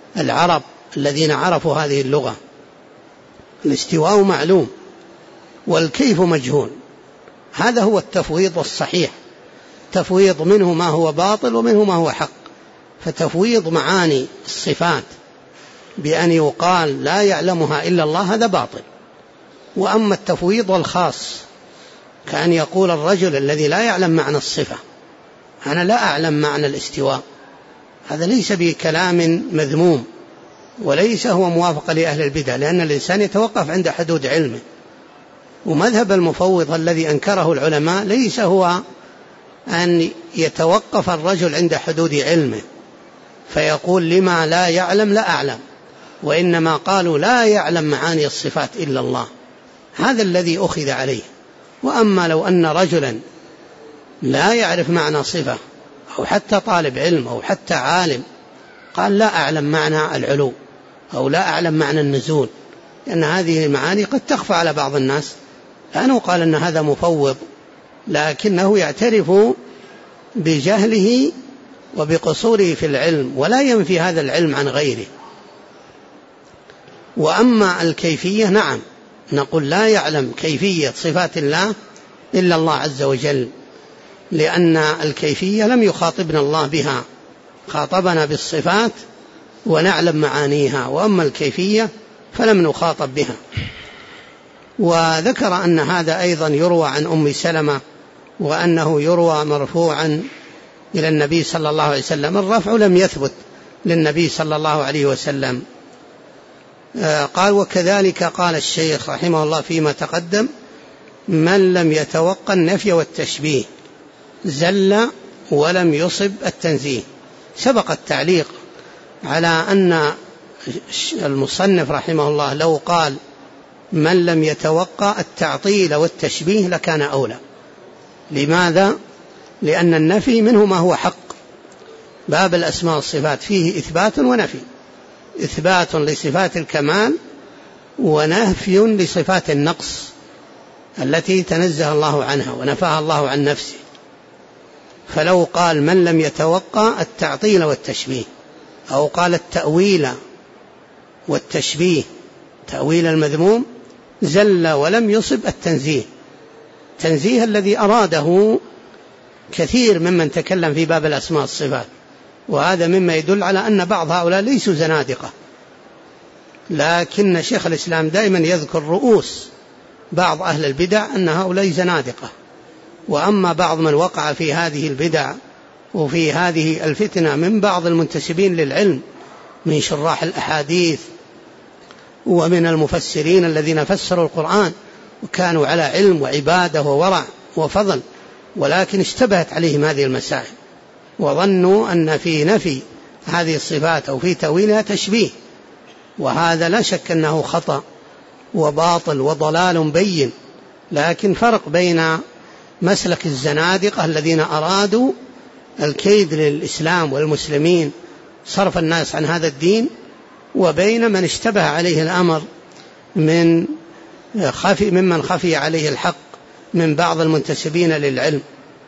العرب الذين عرفوا هذه اللغة. الاستواء معلوم والكيف مجهول، هذا هو التفويض الصحيح، تفويض منه ما هو باطل ومنه ما هو حق. فتفويض معاني الصفات بأن يقال لا يعلمها إلا الله هذا باطل. وأما التفويض الخاص كأن يقول الرجل الذي لا يعلم معنى الصفة أنا لا أعلم معنى الاستواء، هذا ليس بكلام مذموم وليس هو موافق لأهل البدع، لأن الإنسان يتوقف عند حدود علمه. ومذهب المفوض الذي أنكره العلماء ليس هو أن يتوقف الرجل عند حدود علمه فيقول لما لا يعلم لا أعلم، وإنما قالوا لا يعلم معاني الصفات إلا الله، هذا الذي أخذ عليه. وأما لو أن رجلا لا يعرف معنى صفة أو حتى طالب علم أو حتى عالم قال لا أعلم معنى العلو أو لا أعلم معنى النزول، لأن هذه المعاني قد تخفى على بعض الناس، لأنه قال أن هذا مفوض لكنه يعترف بجهله وبقصوره في العلم ولا ينفي هذا العلم عن غيره. وأما الكيفية نعم نقول لا يعلم كيفية صفات الله إلا الله عز وجل، لأن الكيفية لم يخاطبنا الله بها، خاطبنا بالصفات ونعلم معانيها، وأما الكيفية فلم نخاطب بها. وذكر أن هذا أيضا يروى عن أم سلمة، وأنه يروى مرفوعا إلى النبي صلى الله عليه وسلم، الرفع لم يثبت للنبي صلى الله عليه وسلم. قال وكذلك قال الشيخ رحمه الله فيما تقدم من لم يتوقع النفي والتشبيه زل ولم يصب التنزيه. سبق التعليق على أن المصنف رحمه الله لو قال من لم يتوقع التعطيل والتشبيه لكان أولى. لماذا؟ لأن النفي منه ما هو حق. باب الأسماء والصفات فيه إثبات ونفي، إثبات لصفات الكمال ونفي لصفات النقص التي تنزه الله عنها ونفاها الله عن نفسه. فلو قال من لم يتوقع التعطيل والتشبيه أو قال التأويل والتشبيه تأويل المذموم زل ولم يصب التنزيه، تنزيه الذي أراده كثير ممن تكلم في باب الأسماء والصفات. وهذا مما يدل على أن بعض هؤلاء ليسوا زنادقة، لكن شيخ الإسلام دائما يذكر رؤوس بعض أهل البدع أن هؤلاء زنادقة. وأما بعض من وقع في هذه البدع وفي هذه الفتنة من بعض المنتسبين للعلم من شراح الأحاديث ومن المفسرين الذين فسروا القرآن وكانوا على علم وعبادة وورع وفضل، ولكن اشتبهت عليهم هذه المسائل وظنوا أن في نفي هذه الصفات أو في تأويلها تشبيه، وهذا لا شك أنه خطأ وباطل وضلال بين. لكن فرق بين مسلك الزنادقة الذين أرادوا الكيد للإسلام والمسلمين صرف الناس عن هذا الدين، وبين من اشتبه عليه الأمر ممن خفي عليه الحق من بعض المنتسبين للعلم.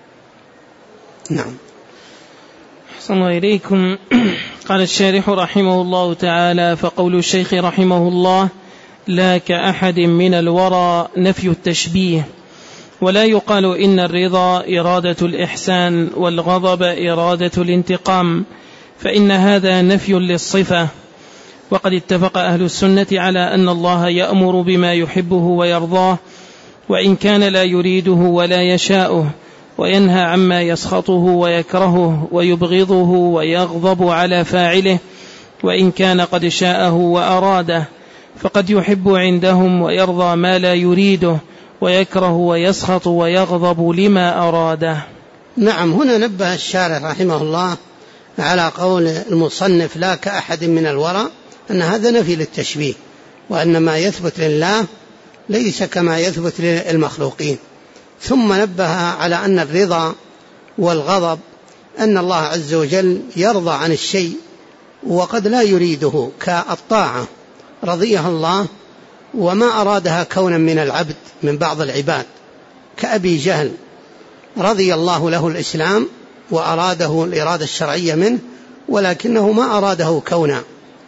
نعم. أحسن الله إليكم. قال الشارح رحمه الله تعالى فقول الشيخ رحمه الله لا كأحد من الورى نفي التشبيه، ولا يقال إن الرضا إرادة الإحسان والغضب إرادة الانتقام، فإن هذا نفي للصفة. وقد اتفق أهل السنة على أن الله يأمر بما يحبه ويرضاه وإن كان لا يريده ولا يشاؤه، وينهى عما يسخطه ويكرهه ويبغضه ويغضب على فاعله وإن كان قد شاءه وأراده، فقد يحب عندهم ويرضى ما لا يريده ويكره ويسخط ويغضب لما أراده. نعم. هنا نبه الشارح رحمه الله على قول المصنف لا كأحد من الورى أن هذا نفي للتشبيه، وأن ما يثبت لله ليس كما يثبت للمخلوقين. ثم نبه على أن الرضا والغضب أن الله عز وجل يرضى عن الشيء وقد لا يريده، كالطاعة رضيها الله وما أرادها كونا من العبد من بعض العباد، كأبي جهل رضي الله له الإسلام وأراده الإرادة الشرعية منه ولكنه ما أراده كونا،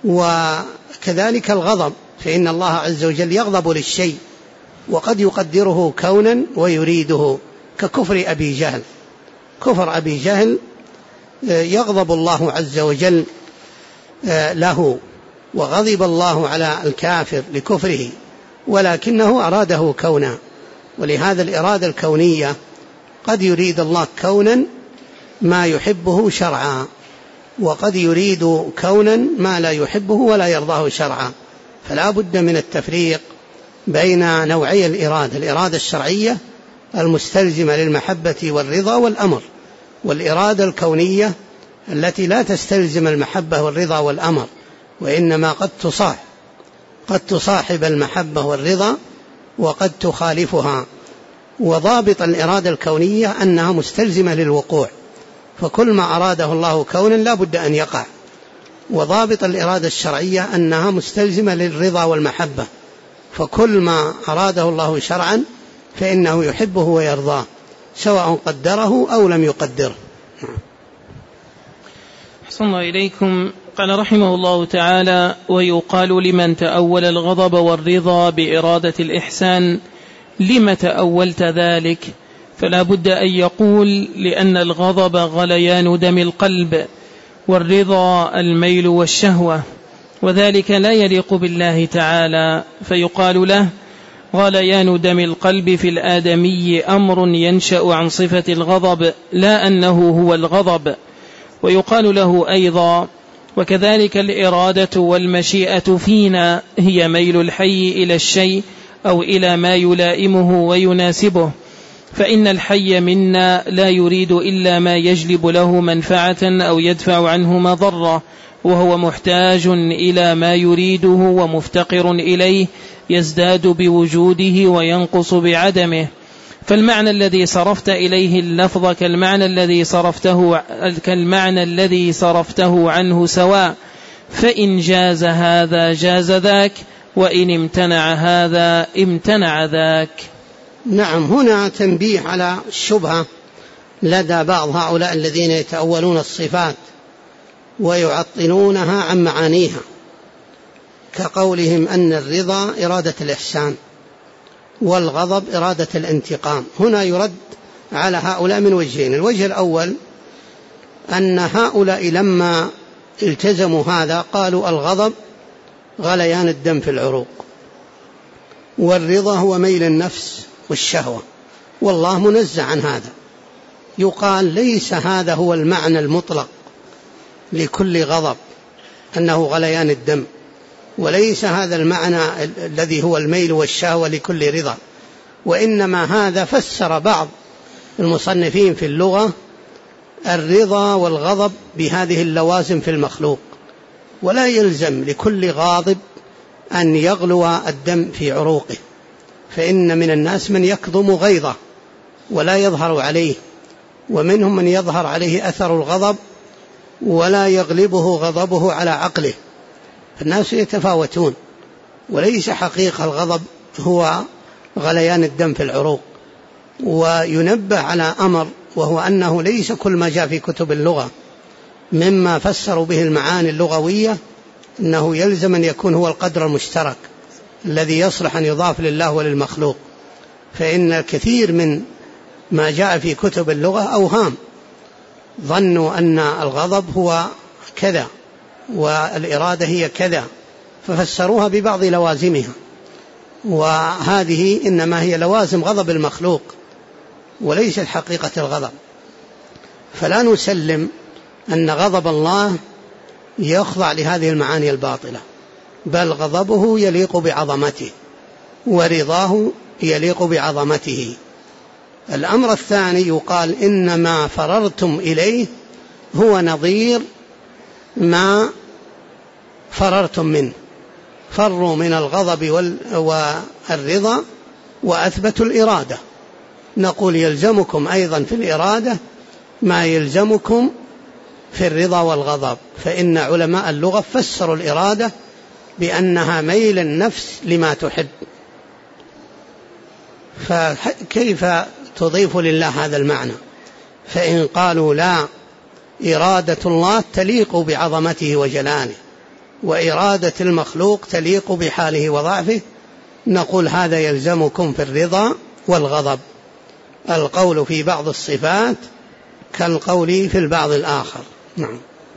وكذلك الغضب، فإن الله عز وجل يغضب للشيء وقد يقدره كونا ويريده، ككفر أبي جهل. كفر أبي جهل يغضب الله عز وجل له، وغضب الله على الكافر لكفره، ولكنه أراده كونا. ولهذا الإرادة الكونية قد يريد الله كونا ما يحبه شرعا، وقد يريد كونا ما لا يحبه ولا يرضاه شرعا. فلا بد من التفريق بين نوعي الإرادة الشرعية المستلزمة للمحبة والرضا والأمر، والإرادة الكونية التي لا تستلزم المحبة والرضا والأمر، وإنما قد تصاحب المحبة والرضا وقد تخالفها. وضابط الإرادة الكونية أنها مستلزمة للوقوع، فكل ما أراده الله كونا لا بد أن يقع. وضابط الإرادة الشرعية أنها مستلزمة للرضا والمحبة، فكل ما أراده الله شرعا فإنه يحبه ويرضاه، سواء قدره أو لم يقدره. أحسن الله إليكم. قال رحمه الله تعالى: ويقال لمن تأول الغضب والرضا بإرادة الإحسان: لم تأولت ذلك؟ فلا بد أن يقول: لأن الغضب غليان دم القلب، والرضا الميل والشهوة، وذلك لا يليق بالله تعالى، فيقال له: غليان دم القلب في الآدمي أمر ينشأ عن صفة الغضب لا أنه هو الغضب. ويقال له أيضا: وكذلك الإرادة والمشيئة فينا هي ميل الحي إلى الشيء أو إلى ما يلائمه ويناسبه، فإن الحي منا لا يريد إلا ما يجلب له منفعة أو يدفع عنه مضرة، وهو محتاج إلى ما يريده ومفتقر إليه، يزداد بوجوده وينقص بعدمه. فالمعنى الذي صرفت إليه اللفظ كالمعنى الذي صرفته عنه سواء، فإن جاز هذا جاز ذاك، وإن امتنع هذا امتنع ذاك. نعم، هنا تنبيه على الشبهة لدى بعض هؤلاء الذين يتأولون الصفات ويعطلونها عن معانيها، كقولهم أن الرضا إرادة الإحسان والغضب إرادة الانتقام. هنا يرد على هؤلاء من وجهين: الوجه الأول أن هؤلاء لما التزموا هذا قالوا الغضب غليان الدم في العروق، والرضا هو ميل النفس والشهوة، والله منزه عن هذا. يقال ليس هذا هو المعنى المطلق لكل غضب أنه غليان الدم، وليس هذا المعنى الذي هو الميل والشهوة لكل رضا، وإنما هذا فسر بعض المصنفين في اللغة الرضا والغضب بهذه اللوازم في المخلوق، ولا يلزم لكل غاضب أن يغلو الدم في عروقه، فإن من الناس من يكظم غيظه ولا يظهر عليه، ومنهم من يظهر عليه أثر الغضب ولا يغلبه غضبه على عقله. الناس يتفاوتون، وليس حقيقة الغضب هو غليان الدم في العروق. وينبه على أمر، وهو أنه ليس كل ما جاء في كتب اللغة مما فسروا به المعاني اللغوية أنه يلزم أن يكون هو القدر المشترك الذي يصلح أن يضاف لله وللمخلوق، فإن الكثير من ما جاء في كتب اللغة أوهام، ظنوا أن الغضب هو كذا والإرادة هي كذا، ففسروها ببعض لوازمها، وهذه إنما هي لوازم غضب المخلوق وليست حقيقة الغضب. فلا نسلم أن غضب الله يخضع لهذه المعاني الباطلة، بل غضبه يليق بعظمته ورضاه يليق بعظمته. الأمر الثاني يقال إنما فررتم إليه هو نظير ما فررتم منه، فروا من الغضب والرضا وأثبتوا الإرادة. نقول يلزمكم أيضا في الإرادة ما يلزمكم في الرضا والغضب، فإن علماء اللغة فسروا الإرادة بأنها ميل النفس لما تحب، فكيف تضيف لله هذا المعنى؟ فإن قالوا لا، إرادة الله تليق بعظمته وجلاله، وإرادة المخلوق تليق بحاله وضعفه، نقول هذا يلزمكم في الرضا والغضب. القول في بعض الصفات كالقول في البعض الآخر. نعم.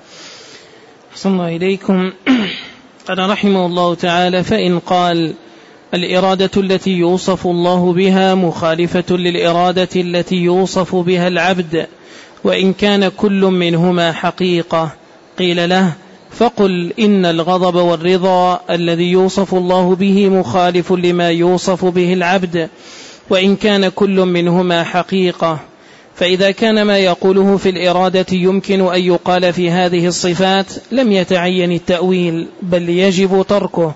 أحسن الله إليكم. قال رحمه الله تعالى: فإن قال الإرادة التي يوصف الله بها مخالفة للإرادة التي يوصف بها العبد، وإن كان كل منهما حقيقة، قيل له: فقل إن الغضب والرضا الذي يوصف الله به مخالف لما يوصف به العبد، وإن كان كل منهما حقيقة. فإذا كان ما يقوله في الإرادة يمكن أن يقال في هذه الصفات لم يتعين التأويل، بل يجب تركه،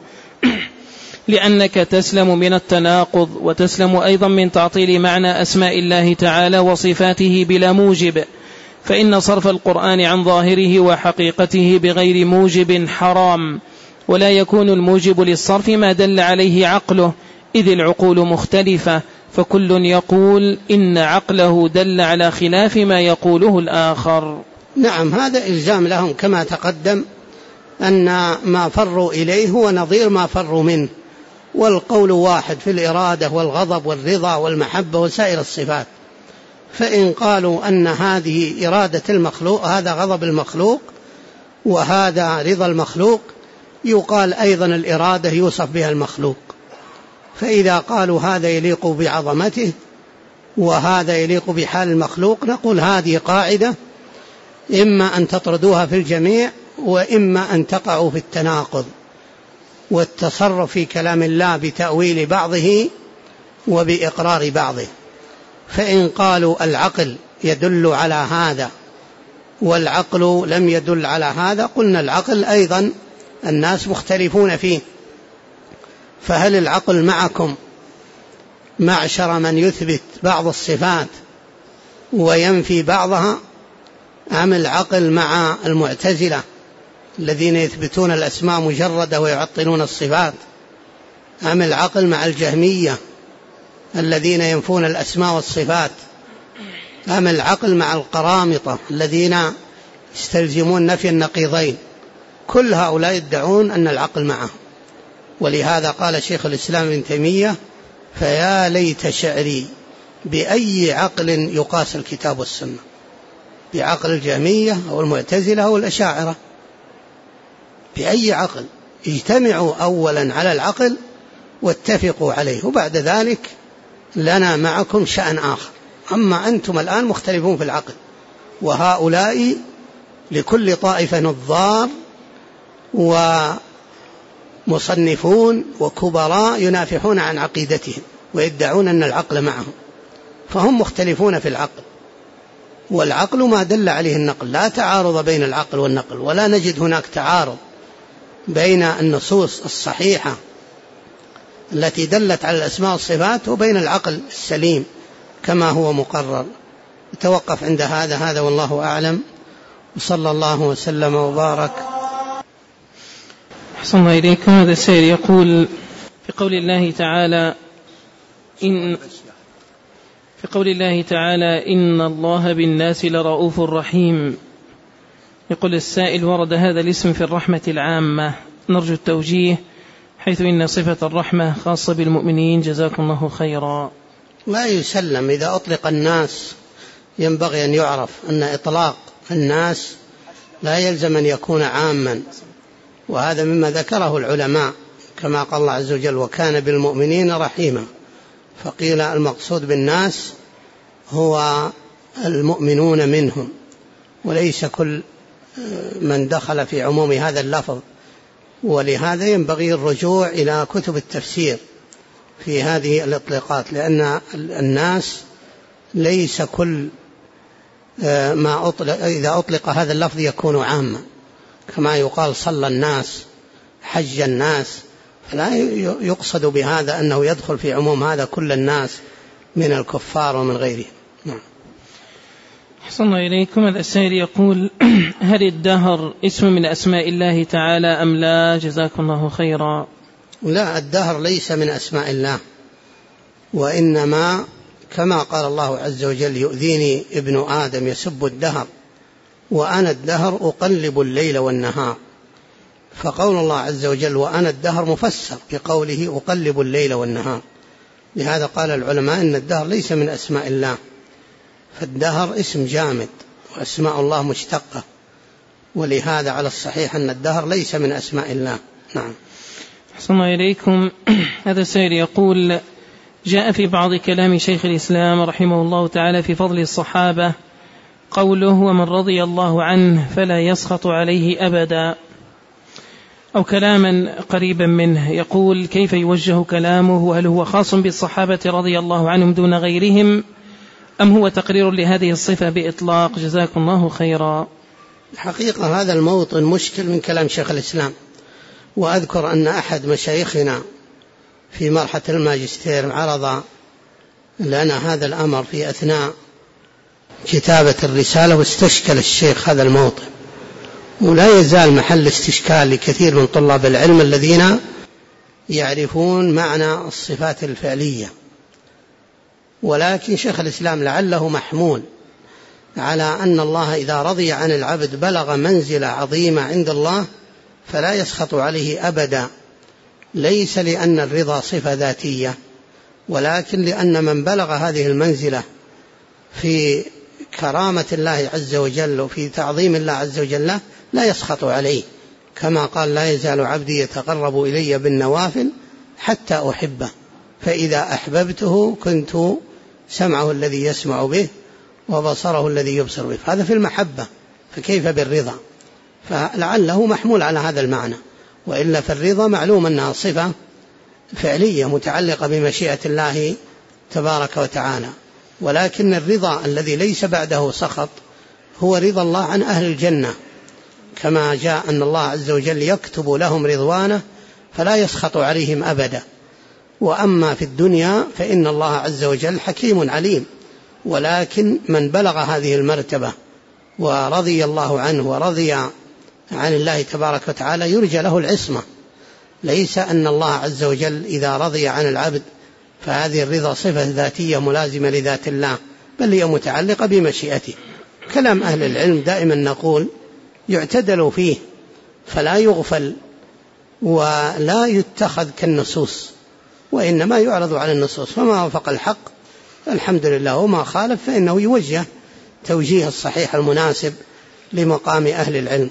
لأنك تسلم من التناقض، وتسلم أيضا من تعطيل معنى أسماء الله تعالى وصفاته بلا موجب. فإن صرف القرآن عن ظاهره وحقيقته بغير موجب حرام، ولا يكون الموجب للصرف ما دل عليه عقله، إذ العقول مختلفة، فكل يقول إن عقله دل على خلاف ما يقوله الآخر. نعم، هذا إلزام لهم كما تقدم أن ما فروا إليه هو نظير ما فروا منه، والقول واحد في الإرادة والغضب والرضا والمحبة وسائر الصفات. فإن قالوا أن هذه إرادة المخلوق، هذا غضب المخلوق وهذا رضا المخلوق، يقال أيضا الإرادة يوصف بها المخلوق. فإذا قالوا هذا يليق بعظمته وهذا يليق بحال المخلوق، نقول هذه قاعدة إما أن تطردوها في الجميع، وإما أن تقعوا في التناقض والتصرف في كلام الله بتأويل بعضه وبإقرار بعضه. فإن قالوا العقل يدل على هذا والعقل لم يدل على هذا، قلنا العقل أيضا الناس مختلفون فيه، فهل العقل معكم معشر من يثبت بعض الصفات وينفي بعضها، أم العقل مع المعتزلة الذين يثبتون الأسماء مجردة ويعطلون الصفات، أم العقل مع الجهمية الذين ينفون الأسماء والصفات، أم العقل مع القرامطة الذين يستلزمون نفي النقيضين؟ كل هؤلاء يدعون أن العقل معهم. ولهذا قال شيخ الإسلام ابن تيمية: فيا ليت شعري بأي عقل يقاس الكتاب والسنة، بعقل الجهمية أو المعتزلة أو الأشاعرة؟ بأي عقل؟ اجتمعوا أولا على العقل واتفقوا عليه، وبعد ذلك لنا معكم شأن آخر. أما أنتم الآن مختلفون في العقل، وهؤلاء لكل طائفة نظار ومصنفون وكبراء ينافحون عن عقيدتهم ويدعون أن العقل معهم، فهم مختلفون في العقل. والعقل ما دل عليه النقل، لا تعارض بين العقل والنقل، ولا نجد هناك تعارض بين النصوص الصحيحة التي دلت على الأسماء والصفات وبين العقل السليم كما هو مقرر. نتوقف عند هذا والله أعلم، وصلى الله وسلم وبارك. أحسن الله إليكم. هذا السائل يقول: في قول الله تعالى إن الله بالناس لرؤوف رحيم، يقول السائل: ورد هذا الاسم في الرحمة العامة، نرجو التوجيه، حيث إن صفة الرحمة خاصة بالمؤمنين، جزاكم الله خيرا. لا يسلم إذا أطلق الناس، ينبغي أن يعرف أن إطلاق الناس لا يلزم أن يكون عاما، وهذا مما ذكره العلماء، كما قال الله عز وجل: وكان بالمؤمنين رحيما. فقيل المقصود بالناس هو المؤمنون منهم، وليس كل من دخل في عموم هذا اللفظ. ولهذا ينبغي الرجوع إلى كتب التفسير في هذه الإطلاقات، لأن الناس ليس كل ما إذا أطلق هذا اللفظ يكون عاما، كما يقال صلى الناس، حج الناس، فلا يقصد بهذا أنه يدخل في عموم هذا كل الناس من الكفار ومن غيرهم. نعم. أحسن الله إليكم. هذا السائل يقول: هل الدهر اسم من أسماء الله تعالى أم لا؟ جزاكم الله خيرا. لا، الدهر ليس من أسماء الله، وإنما كما قال الله عز وجل: يؤذيني ابن آدم يسب الدهر وأنا الدهر أقلب الليل والنهار. فقول الله عز وجل وأنا الدهر مفسر بقوله أقلب الليل والنهار. لهذا قال العلماء إن الدهر ليس من أسماء الله، فالدهر اسم جامد وأسماء الله مشتقة، ولهذا على الصحيح أن الدهر ليس من أسماء الله. نعم. أحسن إليكم. هذا السائل يقول جاء في بعض كلام شيخ الإسلام رحمه الله تعالى في فضل الصحابة قوله ومن رضي الله عنه فلا يسخط عليه أبدا، أو كلاما قريبا منه، يقول كيف يوجه كلامه؟ هل هو خاص بالصحابة رضي الله عنهم دون غيرهم، أم هو تقرير لهذه الصفة بإطلاق؟ جزاكم الله خيرا. حقيقة هذا الموطن مشكل من كلام شيخ الإسلام. وأذكر أن أحد مشايخنا في مرحلة الماجستير عرض لنا هذا الأمر في أثناء كتابة الرسالة، واستشكل الشيخ هذا الموطن، ولا يزال محل استشكال لكثير من طلاب العلم الذين يعرفون معنى الصفات الفعلية. ولكن شيخ الإسلام لعله محمول على أن الله إذا رضي عن العبد بلغ منزلة عظيمة عند الله فلا يسخط عليه أبدا، ليس لأن الرضا صفة ذاتية، ولكن لأن من بلغ هذه المنزلة في كرامة الله عز وجل وفي تعظيم الله عز وجل لا يسخط عليه، كما قال لا يزال عبدي يتقرب إلي بالنوافل حتى أحبه، فإذا أحببته كنت سمعه الذي يسمع به وبصره الذي يبصر به. هذا في المحبة، فكيف بالرضا؟ فلعله محمول على هذا المعنى، وإلا فالرضا معلوم أنها صفة فعلية متعلقة بمشيئة الله تبارك وتعالى. ولكن الرضا الذي ليس بعده سخط هو رضا الله عن أهل الجنة، كما جاء أن الله عز وجل يكتب لهم رضوانه فلا يسخط عليهم أبدا. وأما في الدنيا فإن الله عز وجل حكيم عليم، ولكن من بلغ هذه المرتبة ورضي الله عنه ورضي عن الله تبارك وتعالى يرجى له العصمة. ليس أن الله عز وجل إذا رضي عن العبد فهذه الرضا صفة ذاتية ملازمة لذات الله، بل هي متعلقة بمشيئته. كلام أهل العلم دائما نقول يعتدل فيه فلا يغفل ولا يتخذ كالنصوص، وإنما يعرض على النصوص، فما وافق الحق الحمد لله، وما خالف فإنه يوجه توجيه الصحيح المناسب لمقام أهل العلم.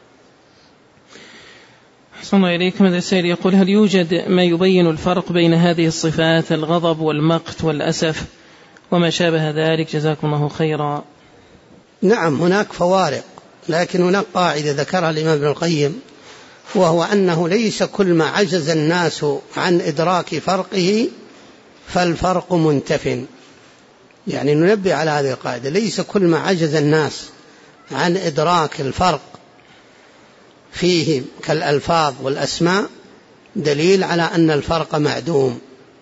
أحسن إليكم. هذا السائل يقول هل يوجد ما يبين الفرق بين هذه الصفات الغضب والمقت والأسف وما شابه ذلك؟ جزاكم الله خيرا. نعم هناك فوارق، لكن هناك قاعدة ذكرها الإمام ابن القيم، وهو أنه ليس كل ما عجز الناس عن إدراك فرقه فالفرق منتف. يعني ننبه على هذه القاعدة، ليس كل ما عجز الناس عن إدراك الفرق فيه كالألفاظ والأسماء دليل على أن الفرق معدوم.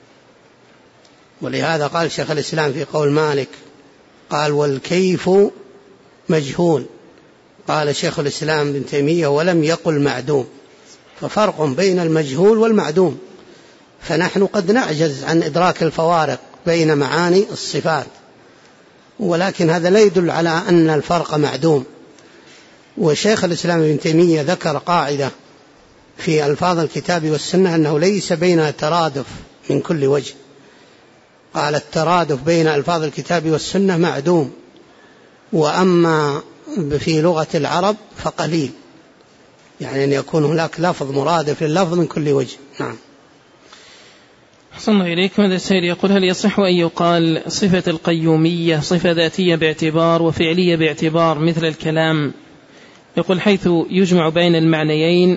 ولهذا قال شيخ الإسلام في قول مالك قال والكيف مجهول، قال شيخ الإسلام ابن تيمية ولم يقل معدوم، ففرق بين المجهول والمعدوم. فنحن قد نعجز عن إدراك الفوارق بين معاني الصفات، ولكن هذا لا يدل على أن الفرق معدوم. وشيخ الإسلام ابن تيمية ذكر قاعدة في ألفاظ الكتاب والسنة أنه ليس بينها ترادف من كل وجه، قال الترادف بين ألفاظ الكتاب والسنة معدوم، وأما في لغة العرب فقليل، يعني أن يكون هناك لفظ مرادف لللفظ من كل وجه. نعم. أحسن إليكم. هذا السائل يقول هل يصح أن يقال صفة القيومية صفة ذاتية باعتبار وفعلية باعتبار مثل الكلام؟ يقول حيث يجمع بين المعنيين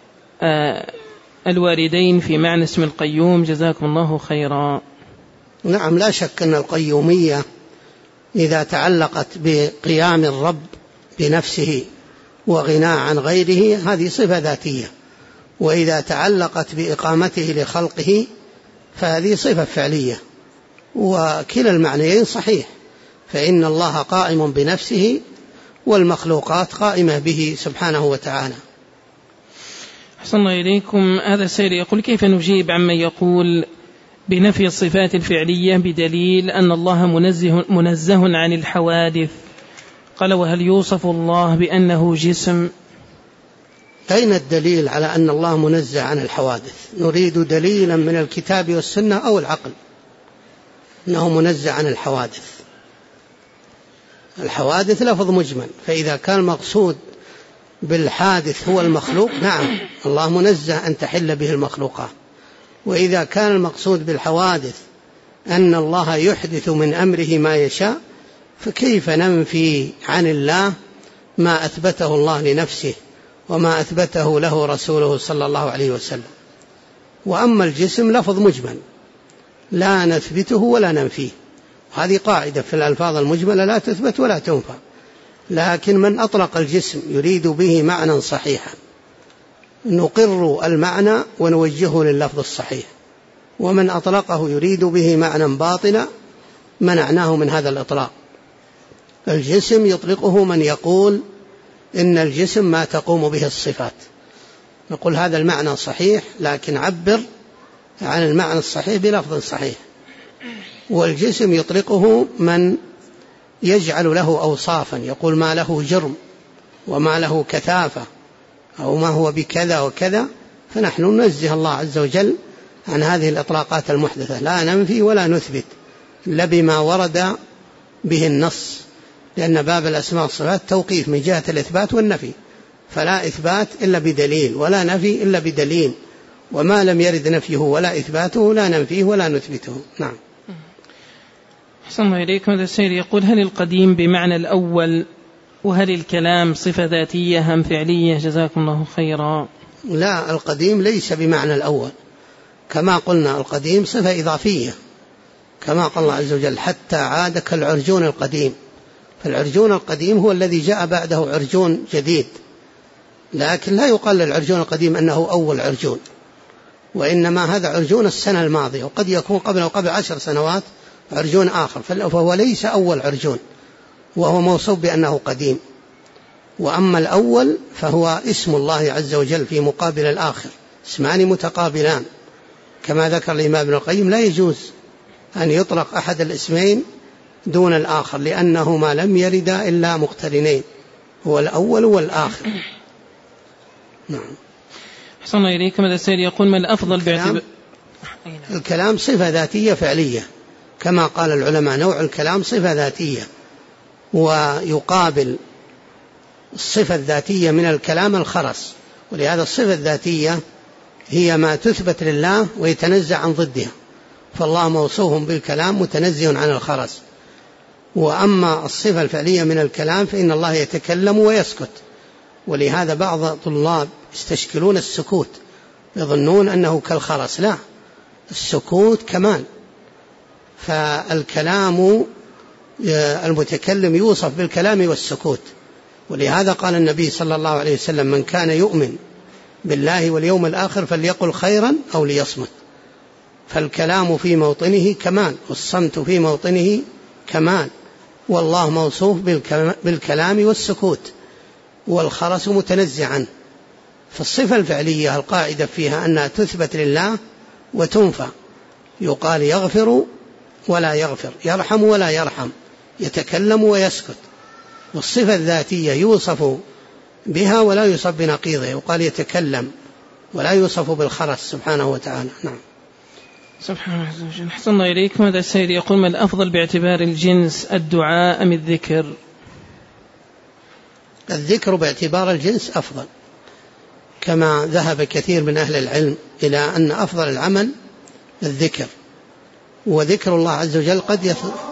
الواردين في معنى اسم القيوم. جزاكم الله خيرا. نعم لا شك أن القيومية إذا تعلقت بقيام الرب بنفسه وغناء عن غيره هذه صفة ذاتية، وإذا تعلقت بإقامته لخلقه فهذه صفة فعلية، وكلا المعنيين صحيح، فإن الله قائم بنفسه والمخلوقات قائمة به سبحانه وتعالى. أحسن إليكم. هذا السائل يقول كيف نجيب عمن يقول بنفي الصفات الفعلية بدليل أن الله منزه عن الحوادث؟ قال وهل يوصف الله بأنه جسم؟ أين الدليل على أن الله منزه عن الحوادث؟ نريد دليلا من الكتاب والسنة أو العقل أنه منزه عن الحوادث. الحوادث لفظ مجمل، فإذا كان المقصود بالحادث هو المخلوق، نعم الله منزه أن تحل به المخلوقات. وإذا كان المقصود بالحوادث أن الله يحدث من أمره ما يشاء، فكيف ننفي عن الله ما أثبته الله لنفسه وما أثبته له رسوله صلى الله عليه وسلم؟ وأما الجسم لفظ مجمل لا نثبته ولا ننفيه، هذه قاعدة في الألفاظ المجملة لا تثبت ولا تنفى. لكن من أطلق الجسم يريد به معنى صحيحا نقر المعنى ونوجهه لللفظ الصحيح، ومن أطلقه يريد به معنى باطلا منعناه من هذا الإطلاق. الجسم يطلقه من يقول إن الجسم ما تقوم به الصفات، نقول هذا المعنى صحيح لكن عبر عن المعنى الصحيح بلفظ صحيح. والجسم يطلقه من يجعل له أوصافا، يقول ما له جرم وما له كثافة أو ما هو بكذا وكذا، فنحن ننزه الله عز وجل عن هذه الإطلاقات المحدثة، لا ننفي ولا نثبت إلا بما ورد به النص، لأن باب الأسماء والصفات توقيف من جهة الإثبات والنفي، فلا إثبات إلا بدليل ولا نفي إلا بدليل، وما لم يرد نفيه ولا إثباته لا ننفيه ولا نثبته. نعم. أحسن الله إليكم. هذا السيد يقول: هل القديم بمعنى الأول؟ وهل الكلام صفة ذاتية أم فعلية؟ جزاكم الله خيرا. لا، القديم ليس بمعنى الأول، كما قلنا القديم صفة إضافية، كما قال الله عز وجل: حتى عاد كالعرجون القديم. فالعرجون القديم هو الذي جاء بعده عرجون جديد، لكن لا يقال للعرجون القديم أنه أول عرجون، وإنما هذا عرجون السنة الماضية، وقد يكون قبل 10 سنوات عرجون آخر، فهو ليس أول عرجون، وهو موصوف بأنه قديم. وأما الأول فهو اسم الله عز وجل في مقابل الآخر، اسمان متقابلان، كما ذكر الإمام ابن القيم: لا يجوز أن يطلق أحد الاسمين دون الآخر، لأنهما لم يردا إلا مقترنين، هو الأول والآخر. نعم. أحسن الله إليكم. هذا السيد يقول: ما الأفضل باعتبار الكلام صفة ذاتية فعلية، كما قال العلماء: نوع الكلام صفة ذاتية، ويقابل الصفة الذاتية من الكلام الخرس، ولهذا الصفة الذاتية هي ما تثبت لله ويتنزع عن ضدها، فالله موصوف بالكلام متنزه عن الخرس. وأما الصفة الفعلية من الكلام فإن الله يتكلم ويسكت، ولهذا بعض الطلاب يستشكلون السكوت، يظنون أنه كالخرس، لا، السكوت كمال. فالكلام المتكلم يوصف بالكلام والسكوت، ولهذا قال النبي صلى الله عليه وسلم: من كان يؤمن بالله واليوم الآخر فليقل خيرا أو ليصمت. فالكلام في موطنه كمال، والصمت في موطنه كمال، والله موصوف بالكلام والسكوت، والخرس متنزع عنه. فالصفة الفعلية القاعدة فيها أنها تثبت لله وتنفى، يقال يغفر ولا يغفر، يرحم ولا يرحم، يتكلم ويسكت. والصفة الذاتية يوصف بها ولا يوصف بنقيضه، يقال يتكلم ولا يوصف بالخرس سبحانه وتعالى. نعم. سبحانه وتعالى. أحسن الله إليكم. هذا السيد يقول: ما الأفضل باعتبار الجنس، الدعاء أم الذكر؟ الذكر باعتبار الجنس أفضل، كما ذهب كثير من أهل العلم إلى أن أفضل العمل الذكر، وذكر الله عز وجل قد